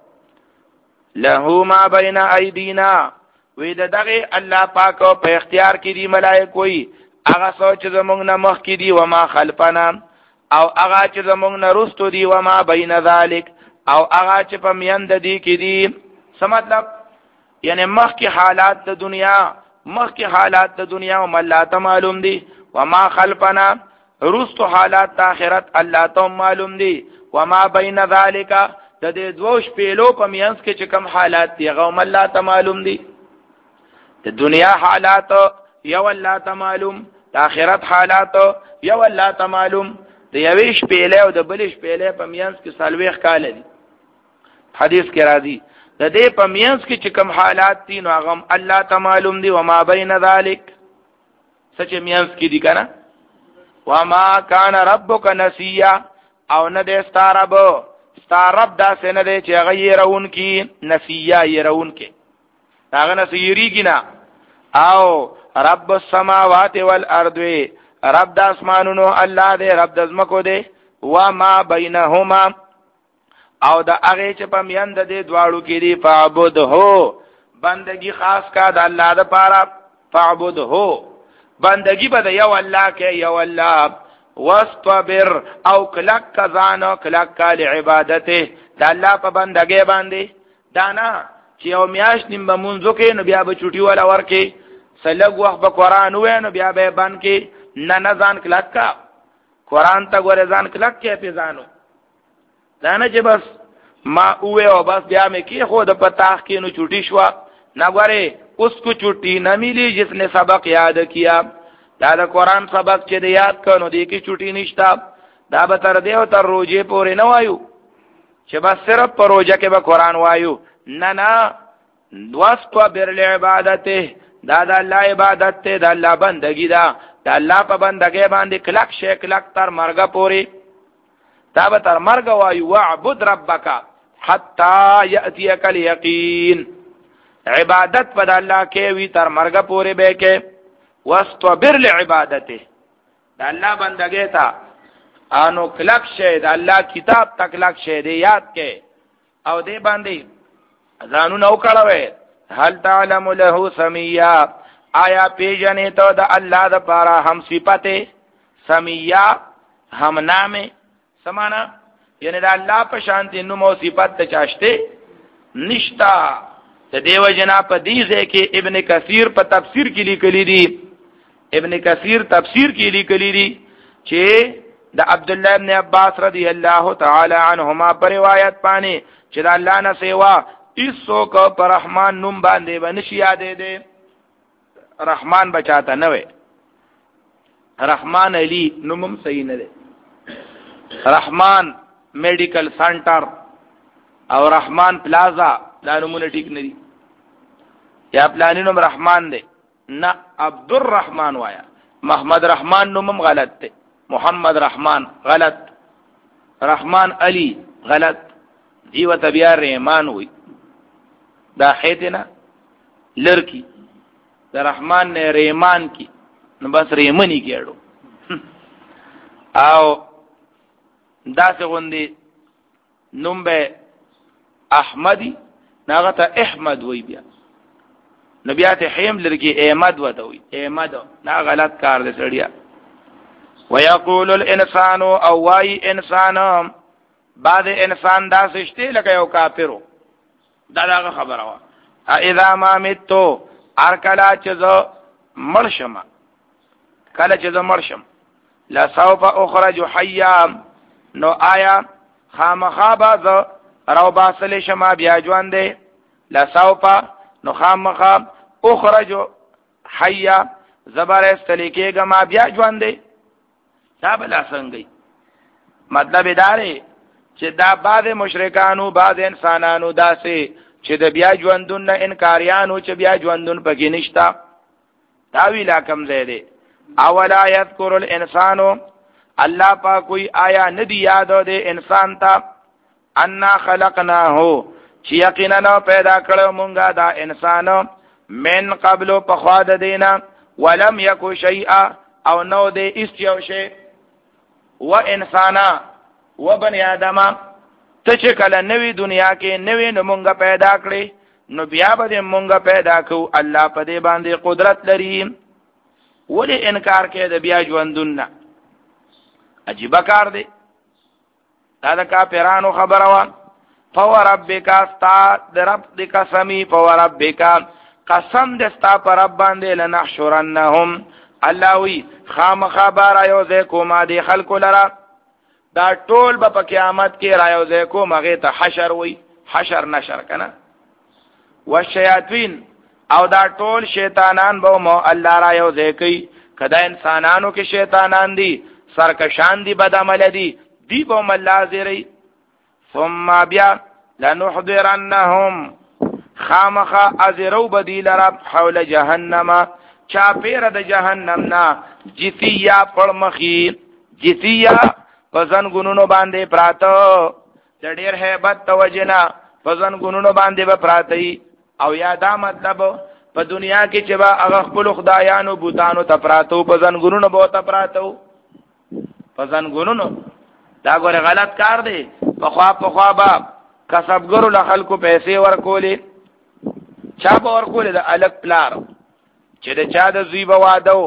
له ما بین ایدینا وې د دغه الله پاک په اختیار کې دی ملائک وي هغه سوچ زمونږ نه مخ کې دی و ما خلفنا او هغه چې زمونږ نه رستو دی و ما بین ذلک او هغه چې په میند دی کې دی څه مطلب یعنی مخ کې حالات د دنیا مخ کې حالات د دنیا او الله ته معلوم دی و ما خلفنا رستو حالات د آخرت الله ته معلوم دی و ما بین ذلک د دې دوش پیلو په میانس کې چې کوم حالات دی غو الله ته معلوم دي د دنیا حالات یو الله ته معلوم د آخرت حالات یو الله ته معلوم د یویش پیله او د بلش پیله په میانس کې سالويخ کال دي حدیث کې راځي د دې په میانس کې چې کوم حالات دي نو هغه الله ته معلوم دي و ما بین ذلک سچ میانس کې دي کنه و ما کان ربک نسیا او نه دې ستارب ستارب دا سنه دې چې غیرون کی نسیا يرون کې هغه نسیری کینا او رب السماوات والارض رب د اسمانونو الله دې رب د زمکو دې و ما بینهما او د هغه چې په میند دې دواړو کې دی فعبد هو بندگی خاص کا د الله د پاره فعبد هو بندگی به د یو الله کې یو الله واستبر او کلک کزانو کلک کال عبادته د الله په بندګۍ باندې دانا چې یو میاش نیم به مونږ کې نو بیا به چټي ولا ورکې سلګ وخت به قران وې نو بیا به باندې کې نه نه ځان کلک کا قران ته ګورې ځان کلک کې په ځانو دانا چې بس ما اوه او بس بیا مې کې خو د پتاخ کې نو چټي شو نه ګورې اس کو چټي نه ملي جس نے سبق یاد کیا دا د قران سبق چې د یاد کونو دی کې چټي نشتا دا به تر دې او تر روزه پورې نه وایو چې بس صرف پر روزه کې به قران وایو نه نه دوستو بر عبادته دا د الله عبادت ته د الله بندگی دا د الله په بندګۍ باندې کلک شي کلک تر مرګ پورې دا به تر مرګ وایو وعبد ربک حتا یاتیک الیقین عبادت په الله کې وی تر مرګ پورې به کې واستبر لعبادته د الله بندګۍ ته انو کلک شه د الله کتاب تکلک شه دی یاد کې او دې باندې ځانو نو کړوي هل تعلم له سمیا آیا پیجنې ته د الله د پاره هم صفته سمیا هم نامه سمانا یعنی د الله په شانتي نوم او صفات ته چاشته نشتا د دیو جنا په دې ځکه ابن کثیر په تفسیر کې لیکلي دي ابن کثیر تفسیر کې لیکلي دي چې د عبد الله ابن عباس رضی الله تعالی عنهما پر روایت باندې چې د الله نه سیوا ایسو کو پر رحمان نوم باندې ونشي یادې دي رحمان بچاته نه وي رحمان علی نومم صحیح نه دی رحمان میډیکل سنټر او رحمان پلازا دا نومونه ټیک نه دي یا پلانی نوم رحمان دی نه عبد الرحمن وایا محمد رحمان نومم غلط دی محمد رحمان غلط رحمان علی غلط دیو تبیا رحمان وی دا خیتنا لرکی دا رحمان نے ریمان کی نو بس ریمنی کېړو او دا څنګه نوم به احمدی ناغه ته احمد وی بیا نبیات حیم لرکی احمد وته وی احمد نا غلط کار دې سړیا ويقول الانسان او واي انسان بعد انسان دا سشته لکه یو کافرو دا دا خبره وا اذا ما متو ارکلا چزو مرشم کله چزو مرشم لا سوف اخرج حيا نو آیا خامخابا ز رو باسل شما بیا ژوند دی لا سوف نو خامخاب اخرج حيا زبر استلیکه ما بیا ژوند دی دا بلا څنګه مطلب ادارې چې دا بعض مشرکانو بعض انسانانو داسې چې د بیا ژوندون نه انکاریانو چې بیا ژوندون پکې نشتا دا ویلا کم زیاده اولا یذکر الانسان الله پاک کوئی آیا ندی یادو دے انسان تا انا خلقناه چې یقینا پیدا کړو مونږه دا انسان من قبل پخواد دینا ولم یکو شیئا او نو دے استیو شی و انسانا و بنی آدم ته چې کله نوې دنیا کې نوې نمونږه پیدا کړې نو بیا به مونږه پیدا کو الله په دې باندې قدرت لري ولې انکار کې د بیا ژوندون نه عجیب کار دی دا د کافرانو خبره وا فوربک استا درب د قسمی فوربک قسم دستا پر رب باندې لنحشرنهم الله وی خامخبر ایوځه کومه دی خلق لرا دا ټول په قیامت کې رايوځه کومه غه ته حشر وی حشر نشر کنه والشیاطین او دا ټول شیطانان به مو الله رايوځه کوي کدا انسانانو کې شیطانان دي سرکشان دي بد عمل دي دی به الله زری ثم بیا لنحضرنهم خامخ ازرو بدیل رب حول جهنم چا پیر د جهنم نا جثیا پړمخي جثیا پزن ګونونو باندې پراته د ډېر hebat توجنا پزن ګونونو باندې به پراته او یادا مطلب په دنیا کې چې با هغه خپل خدایانو بوتانو ته پراته پزن ګونونو به ته پراته پزن ګونونو دا ګوره غلط کار دی په خوا په خوا با کسبګرو له خلکو پیسې ورکولې چا به ورکولې د الګ پلار چې د چا د زیبه واده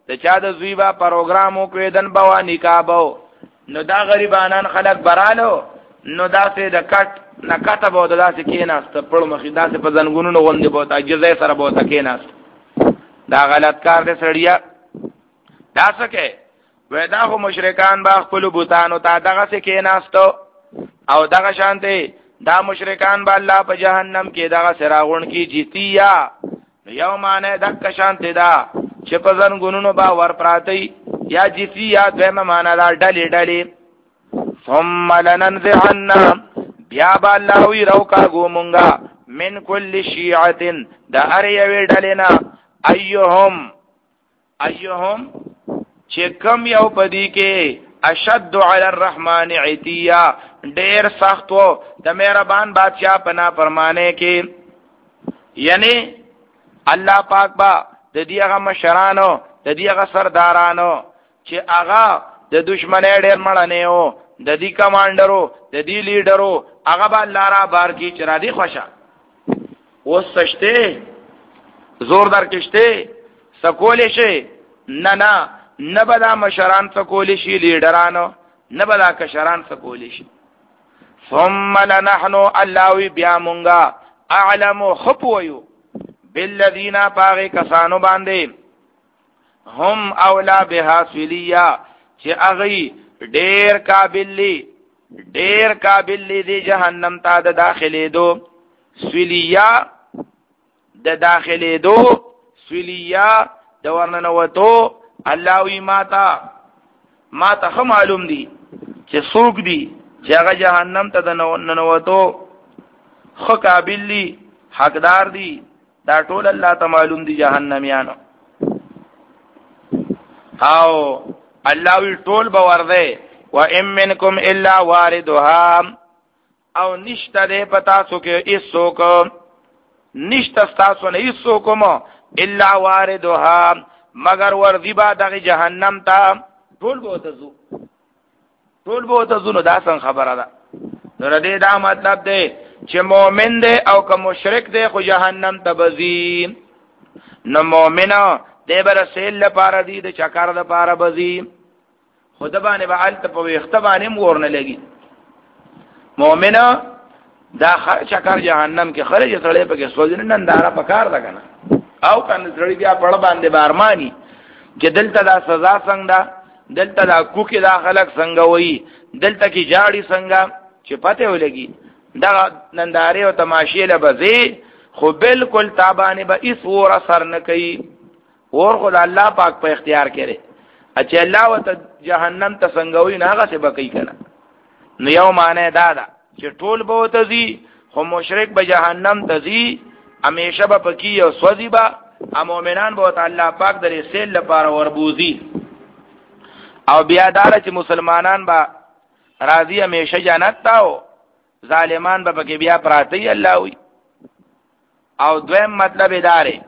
د چا د زوی با پروګرام وکړدن بوا نکاح بو نو دا غریبانان خلک برالو نو دا سه د کټ نه کټه بو دا سه کیناست پړ مخې دا سه په زنګونو غوندې بو تا جزای سره بو تا کیناست دا غلط کار دې سړیا دا سکه وې دا خو مشرکان با خپل بوتانو تا دغه سه کیناستو او دغه شانته دا مشرکان با الله په جهنم کې دغه سراغون کی جتیا یو معنی دک شانته دا چې په زنګونو با ور پراتی یا جتیا دمه معنی دا ډلې ډلې ثم لننزعن بیا با الله وی روکا ګومونګه من کل شیعه دا اریوی ډلینا ایهم ایهم چې کم یو پدی کې اشد علی الرحمن عتیا ډیر سخت وو د مهربان بادشاہ پنا فرمانے کې یعنی الله پاک با د دې هغه مشرانو د دې هغه سردارانو چې هغه د دشمنی ډیر مړنه وو د دې کمانډرو د دې لیډرو هغه با الله را بار کی چر دي خوشا اوس سشته زور در کشته سکول شي نه نه نه بدا مشران سکول شي لیډرانو نه بدا کشران سکول شي ثم لنحن الله بیا مونږه اعلم خپویو بالذین باغ کسانو باندې هم اولا بها سلیا چې اغي ډیر قابل لی ډیر قابل لی دی جهنم ته د داخلي دو سلیا د داخلي دو سلیا د ورننوتو الله وی ماتا ماته خو معلوم دي چې څوک دي چې هغه جهنم ته د ننوتو خو قابل لی حقدار دي دا ټول الله ته معلوم دي جهنميانو او الله وی ټول باور دی و ام منکم الا واردها او نشته ده پتا سو کې ایسوک نشته تاسو نه ایسوک مو الا واردها مگر ورذی با دغه جهنم ته ټول به تزو ټول به تزو نو دا څنګه خبره ده نو دې دا مطلب دی چې مؤمن دی او که مشرک دی خو جهنم ته بزي نو مؤمنه دې بر سیل لپاره دی د چکر د لپاره بزي خود باندې به حالت په وخته باندې مور نه لګي مؤمنه دا چکر جهنم کې خرج سره په کې سوځنه ننداره پکار ده کنه او کنه سړی بیا پړ باندې بارمانی چې دلته دا سزا څنګه ده دلته دا کوکي دا خلک څنګه وای دلته کې جاړي څنګه چې پته ولګي دا ننداره او تماشې له بزي خو بالکل تابانه به اس ور اثر نه کوي اور خدای الله پاک په اختیار کړي اچھا الله وت جهنم ته څنګه وای نه هغه څه بکی کنه نو یو معنی دا ده چې ټول به وتزي خو مشرک به جهنم تزي همیشه به پکی او سوځي با مؤمنان به الله پاک درې سیل لپاره وربوزي او بیا دار چې مسلمانان با راضی همیشه جنت تاو ظالمان به پکې بیا پراتی الله وي او دویم مطلب ادارې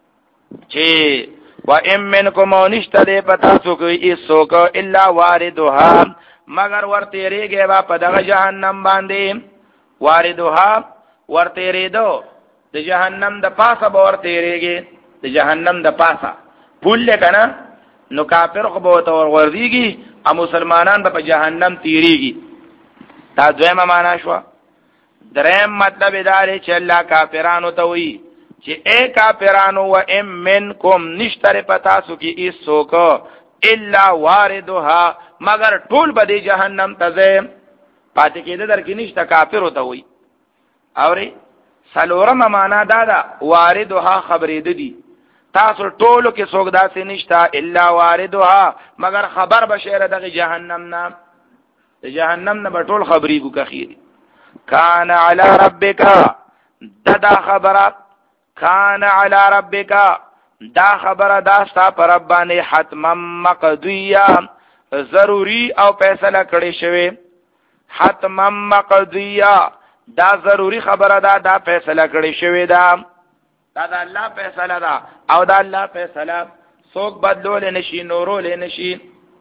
چې و ام منکم نشته پتا سو کوي ایسوک الا واردها مگر ورته ریګه با په دغه جهنم باندې واردها ورته ریدو د جهنم د پاسه به ورته ریګه د جهنم د پاسه پول کنه نو کافر خو به تور وردیږي او مسلمانان به په جهنم تیریږي دا دویمه معنا شو دریم مطلب ادارې چې الله کافرانو ته وایي چې اے کافرانو و ام منکم نشتر پتا سو کی ایسوک الا واردها مگر ټول به جهنم ته ځي پاتې کېده درکې نشته کافر وته وایي اوري سلورم معنا دا دا واردها خبرې ده دي تاسو ټولو کې څوک داسې نشته الا واردها مگر خبر بشیر دغه جهنم نه د جهنم نه به ټول خبرې کو کخیر کان علی ربک دا خبره کان علی ربک دا خبره دا ستا پر رب باندې حتما مقضیه ضروری او فیصله کړی شوی حتما مقضیه دا ضروری خبره دا دا فیصله کړی شوی دا دا دا الله فیصله دا او دا الله فیصله څوک بدلول نشي نورول نشي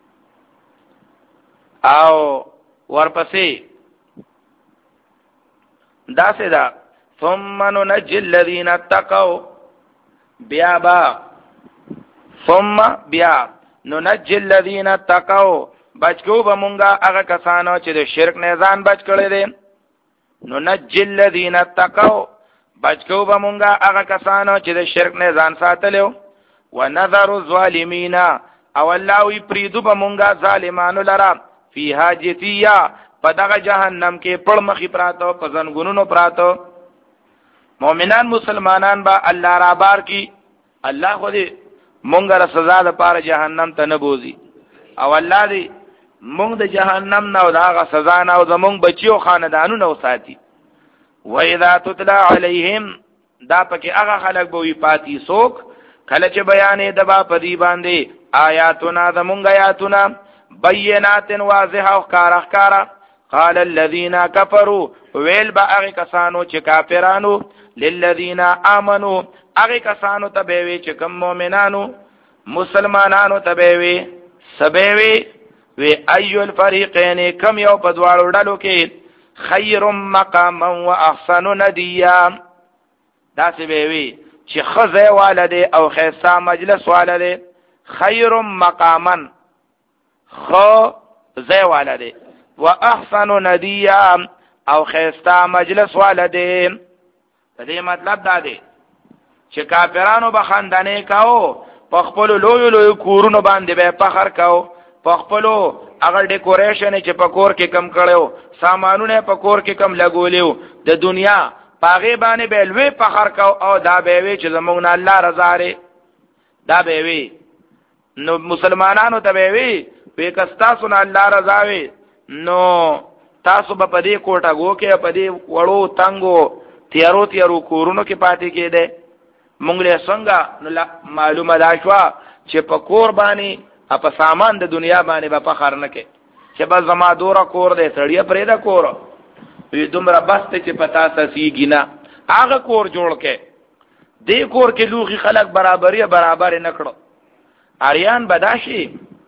او ورپسې دا سدا ثم ننجي الذين اتقوا بیا با ثم بیا ننجي الذين اتقوا بچو بمونگا هغه کسانو چې د شرک نه ځان بچ کړي دي. ننجي الذين اتقوا بچو بمونگا هغه کسانو چې د شرک نه ځان ساتلو. ونذر الظالمين او الله وی پریدو بمونگا ظالمانو لرا فیها جثیا په دغه جهنم کې پړ مخې پراتو په ځنګونونو پراتو. مؤمنان مسلمانان با الله را بار کی. الله خو دې مونږ را سزا د پاره جهنم ته نه بوزي او الله دې مونږ د جهنم نه او دغه سزا نه او زمونږ بچیو خاندانو نه وساتي. و اذا تتلى عليهم دا پکې هغه خلک به وي پاتې څوک کله چې بیانې د با پدی باندې آیاتنا زمونږ آیاتنا بینات واضحه او ښکارا ښکارا. قال الذين كفروا ویل با هغه کسانو چې کافرانو للذین آمنوا هغه کسانو ته به وی چې کوم مؤمنانو مسلمانانو ته به وی سبوي وی ايو الفريقين کم یو په دواړو ډلو کې خیر مقاما واحسن ندیا. دا څه به وی چې خزه والده او خیسا مجلس والده. خیر مقاما خو زه والده واحسن ندیا او خیستا مجلس والده. دې مطلب دا دی چې کافرانو به خندانې کاو په خپل لوی لوی کورونو باندې به فخر کاو په خپل هغه ډیکوریشن چې په کور کې کم کړو سامانونه په کور کې کم لګولیو د دنیا پاغه باندې به لوی فخر کاو او دا به وی چې زمونږ نه الله رضا لري. دا به وی نو مسلمانانو ته به وی په کستا سن الله رضا وی نو تاسو به په دې کوټه گو کې په دې وړو تنګو تیارو تیارو کورونو کې پاتې کېده. مونږ له څنګه نو معلومه دا شو چې په کور باندې په سامان د دنیا باندې به فخر نه کې چې بس زما دوره کور دی سړی پرې دا کور وي دومره بس ته چې پتا سسیږي نه هغه کور جوړ کې دې کور کې لوخي خلک برابرۍ برابر نه کړو. اریان بداشي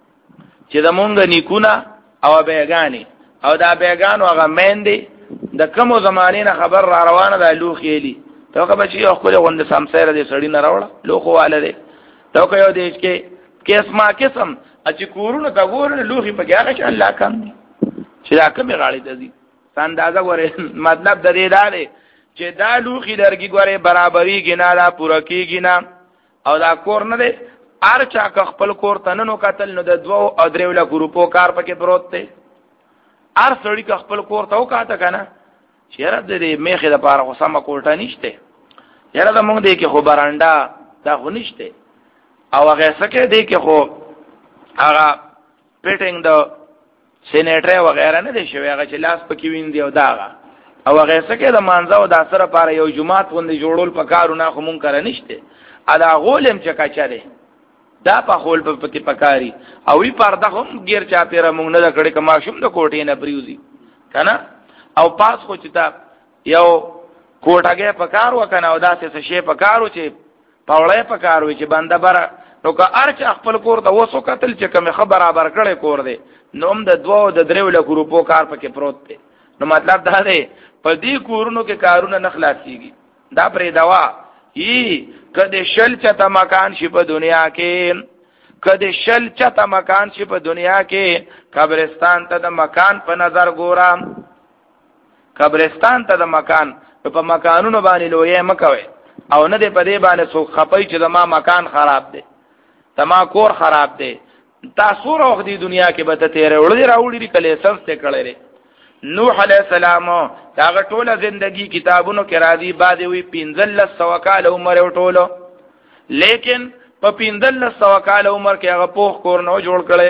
چې د مونږ نیکونه او بیگانی او دا بیگانو هغه مېندې د کومو زمانې نه خبر را روانه ده لوخي لی ته که بچي یو خپل غوند سمسره دې سړی نه راوړه لوخو واله دې ته که یو دې کې قسمه قسم چې کورونه تا ګورنه لوخي په هغه چې الله کم دي چې دا کومه غاړي دي اندازه غوړي. مطلب د دې دا دی چې دا لوخي درګي غوړي برابرۍ ګنا دا پوره کیږي نه او دا کور نه دی هر چا خپل کور تننو قتل نو د دوو او درېو لا ګروپو کار پکې پروت دی. هر سړی خپل کور ته وکاته کنه چیرې د میخه د پاره خو سم کوټه نشته یاره د مونږ دی کې خو برانډا دا خو نشته او هغه سکه دی کې خو هغه پیټینګ د سینیټر وغیرہ نه دی شوی هغه چې لاس پکې ویندي او داغه او هغه سکه د مانځه او د سره لپاره یو جمعات وندې جوړول پکارونه خو مونږ کړه نشته ادا غولم چکا چره دا په خول په پکې پکاري او وی پرده هم غیر چا پیره مونږ نه کړي کما شوم د کوټې نه پریوزي کنه او پاس خو چې تا یو کوټهګه پکار وکنه او داسې څه شی پکارو چې پاولې پکارو چې بنده بره نو که ارچ خپل کور ته وسو قتل چې کوم خبر برابر کړي کور دی نوم د دوو د دریو له ګروپو کار پکې پروت دی. نو مطلب دا دی په دې کورونو کې کارونه نه خلاصيږي. دا پرې دوا ای کده شل چته مکان شي په دنیا کې کده شل چته مکان شي په دنیا کې قبرستان ته د مکان په نظر ګورم قبرستان ته د مکان په مکانونو باندې لوی مکوي او نه دې په دې باندې څوک خپي چې ما مکان خراب دی تما کور خراب دی تاسو روغ دی دنیا کې به ته تیرې وړي راوړي کله سنس ته کړي. نوح علیہ السلام داغه ټوله زندگی کتابونو کې راځي بعد وی پنځل سو کال عمر ټولو لیکن په پنځل سو کال عمر کې هغه پوخ کور نو جوړ کړي.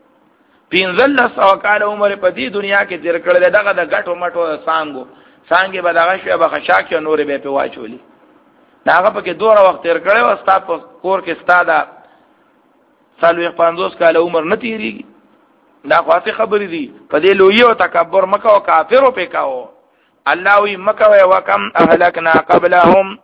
پنځل سو کال عمر په دې دنیا کې تیر کړي دغه د غټو مټو سانګو سانګي به دغه شی به خشاک نور به په واچولي داغه په کې دوه وخت تیر کړي او ستا په کور کې ستا سالو پنځوس کال عمر نه تیریږي. دا خاصه خبرې دي په دې لوی او تکبر مکه او کافرو په کاو. الله وی مکه او کم اهلکنا قبلهم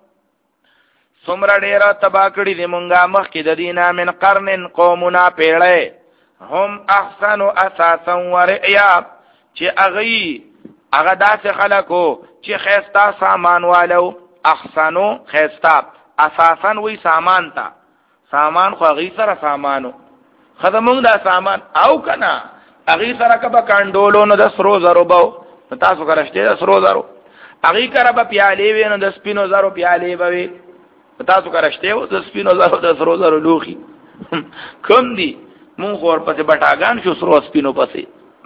سمرا ډیر تبا کړي دي مونږه مخکې د دینه من قرن قومنا پیړې هم احسن اساسا ورعیا چې اغي هغه داسې خلکو چې خيستا سامان والو احسنو خيستا اساسا وی سامان تا سامان خو غي سره سامانو خدمون دا سامان او کنا اغي سره کبا کاندولو نو د سرو زرو باو تاسو کرشته د سرو زرو اغي کرا با پیالې وینو د سپینو زرو پیالې بوي تاسو کرشته او د سپینو زرو د سرو زرو لوخي کم دي مون خور پسې بټاګان شو سرو سپینو پسې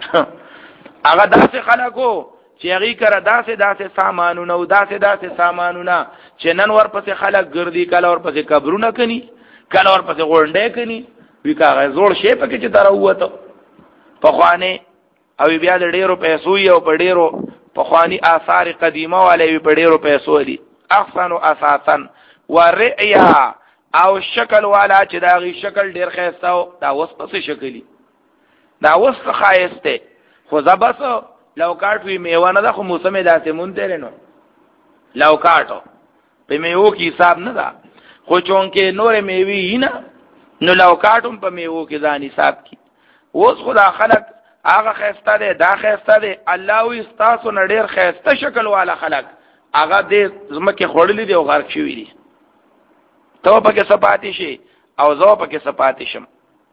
هغه داسې خلکو چې هغه کرا داسې داسې سامانونه او داسې داسې سامانونه چې نن ور پسې خلک ګرځي کله ور پسې قبرونه کني کله ور پسې غونډې کني وی کاغه زوړ شی پکې چې تر وته په خوانه او بیا د ډیرو پیسو یو په ډیرو په خواني آثار قدیمه والے په ډیرو پیسو دي احسن اساسا ورئیا او شکل والا چې دا غي شکل ډیر خاصه دا وس پسې شکلی دا وس خاصه خو زبس لو کاټ وی میوانه د خو موسمه داسې مونته رنو لو کاټو په میوه کې حساب نه دا خو چونکه نور میوي نه نو لو کاټم په میوه کې ځان حساب کی اوس خدا خلق هغه خسته ده دا خسته ده الله وی استاسو نډیر خسته شکل والا خلق هغه دې زمکه خړلې دی او غرق شوی دی تو پکې سپاتې شي او زو پکې سپاتې شم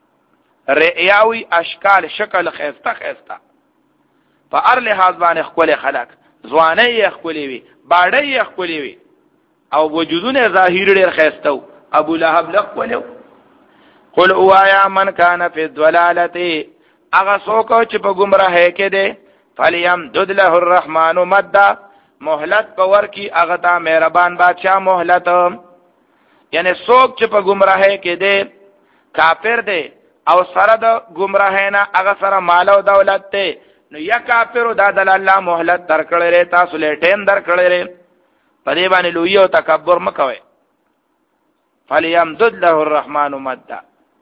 رئیاوی اشکال شکل خسته خسته په ار لحاظ باندې خپل خلق ځواني یې خپلې وي باډي یې خپلې وي او وجودونه ظاهر ډیر خسته ابو لهب لقلو قل اوایا من کان فی الضلاله اغه څوک چې په گمراهۍ کې دی فلیم دد له الرحمن مد مهلت پور کی اغه تا مهربان بادشاہ مهلت یعنی څوک چې په گمراهۍ کې دی کافر دی او سره د گمراهۍ نه اغه سره مال او دولت ته نو یا کافر د الله مهلت درکړې تاسو له ټیم درکړې په دې باندې لوی او تکبر مکوئ فلیم دد له الرحمن مد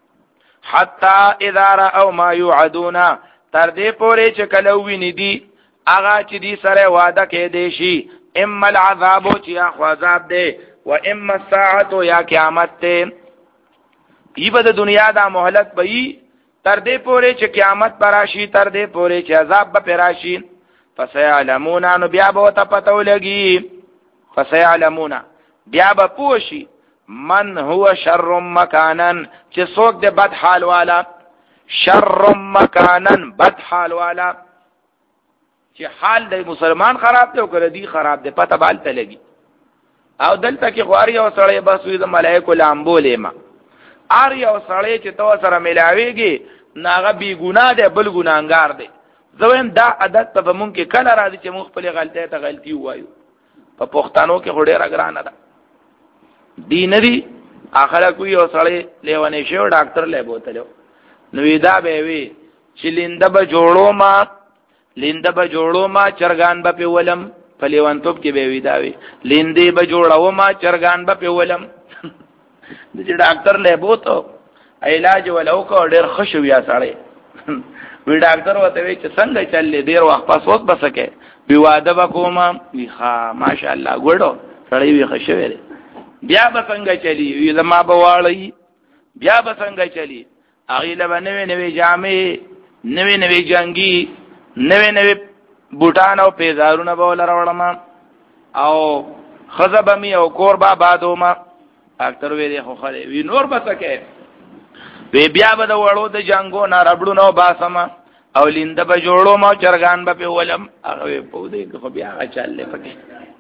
حتا اذا راوا ما يوعدون تر دې پورې چې کله ویني دي هغه چې دي سره وعده کې دي شي اما العذاب چې عذاب دی و اما الساعه یا قیامت ته ایبه د دنیا دا مهلت به تر دې پورې چې قیامت براشي تر دې پورې چې عذاب به پراشي فسيعلمون ان بیا به ته پته ولګي فسيعلمون بیا به پوشي من هو شر مکانا چې څوک د بد حال والا شر مکانا بد حال والا چې حال د مسلمان خراب دی او کړه دی خراب دی پته بالته لګي او دلته کې غواري او سړی بس وي د ملائکه لامبولې ما ار یو سړی چې تو سره ملاويږي ناغه بی ګناه دی بل ګناګار دی زویم دا عادت په مونږ کې کله راځي چې مونږ خپل غلطۍ ته غلطي وایو په پښتنو کې هډه راګرانه ده دین دی اخره کوي او سړی لیوانې شو ډاکټر له بوتلو نو دا به وی چې لنده به جوړو ما لنده به جوړو ما چرګان به په ولم په لیوانتوب کې به وی دا وی لندې به جوړو ما چرګان به په ولم د ډاکټر له بوتو علاج ولو کو ډېر خوشو یا سړی وی ډاکټر وته وی چې څنګه چلې ډېر وخت پاس وخت بسکه وی واده وکوما وی ښا ماشاءالله ګړو سړی وی خوشوي بیا به څنګه چلی وی زما به واړی بیا به څنګه چلی اغه له نوې نوې جامې نوې نوې جنگي نوې نوې بوټان او پیزارونه به ولرولم او خزبمی او کوربا بادو ما اکتر وی خو خله وی نور بسکه وی بیا به د وړو د جنگو نه ربړو نو باسم او لینده به جوړو ما چرګان به په ولم هغه په دې خو بیا چلې پکې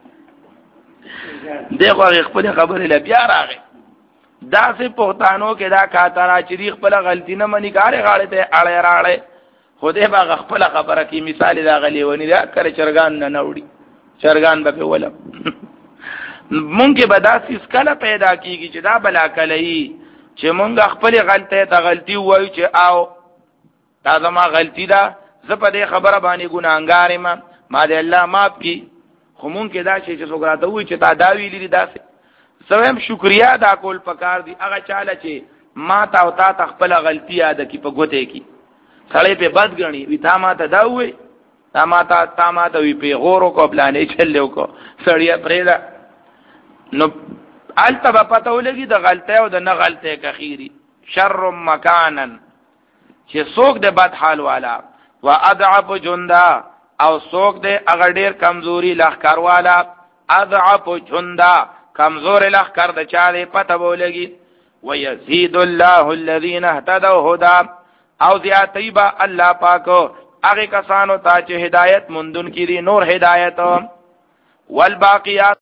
دغه خپل خبرې ل بیا راغی دا سه پښتانو کې دا کاتره چې خپل غلطی نه منی کارې غاړه ته اړه راړې خوده به خپل خبره کې مثال دا غلی ونی دا کړ چرګان نه نوړي چرګان به ولم مونږ کې به دا سیس کله پیدا کیږي چې دا بلا کلی چې مونږ خپل غلطه ته غلطي وایو چې آو دا زما غلطی ده زه په دې خبره باندې ګناګار یم ما دې الله معاف کی خو مونږ کې دا شی چې څنګه ته وایي چې تا دا ویلې دي داسې سویم شکریا دا کول پکار دي هغه چاله چې ما تا او تا خپل غلطی یاد کی په ګوته کی سړی په بد غني وی تا ما ته دا وایي تا ما ته تا ما ته وی په غورو کو پلانې چلو کو سړیا پرېدا نو الته پته ولګي د غلطه او د نه غلطه کخيري شر مکانن چې څوک د بد حال والا و اضعف جندا او څوک د اگر ډیر کمزوري لخر والا اضعف جندا کمزور لخر د چا دی پته ولګي ويزيد الله الذين اهتدوا هدى او زیاتی با الله پاکو هغه کسانو ته چې هدایت مندون کړي نور هدایت والباقیات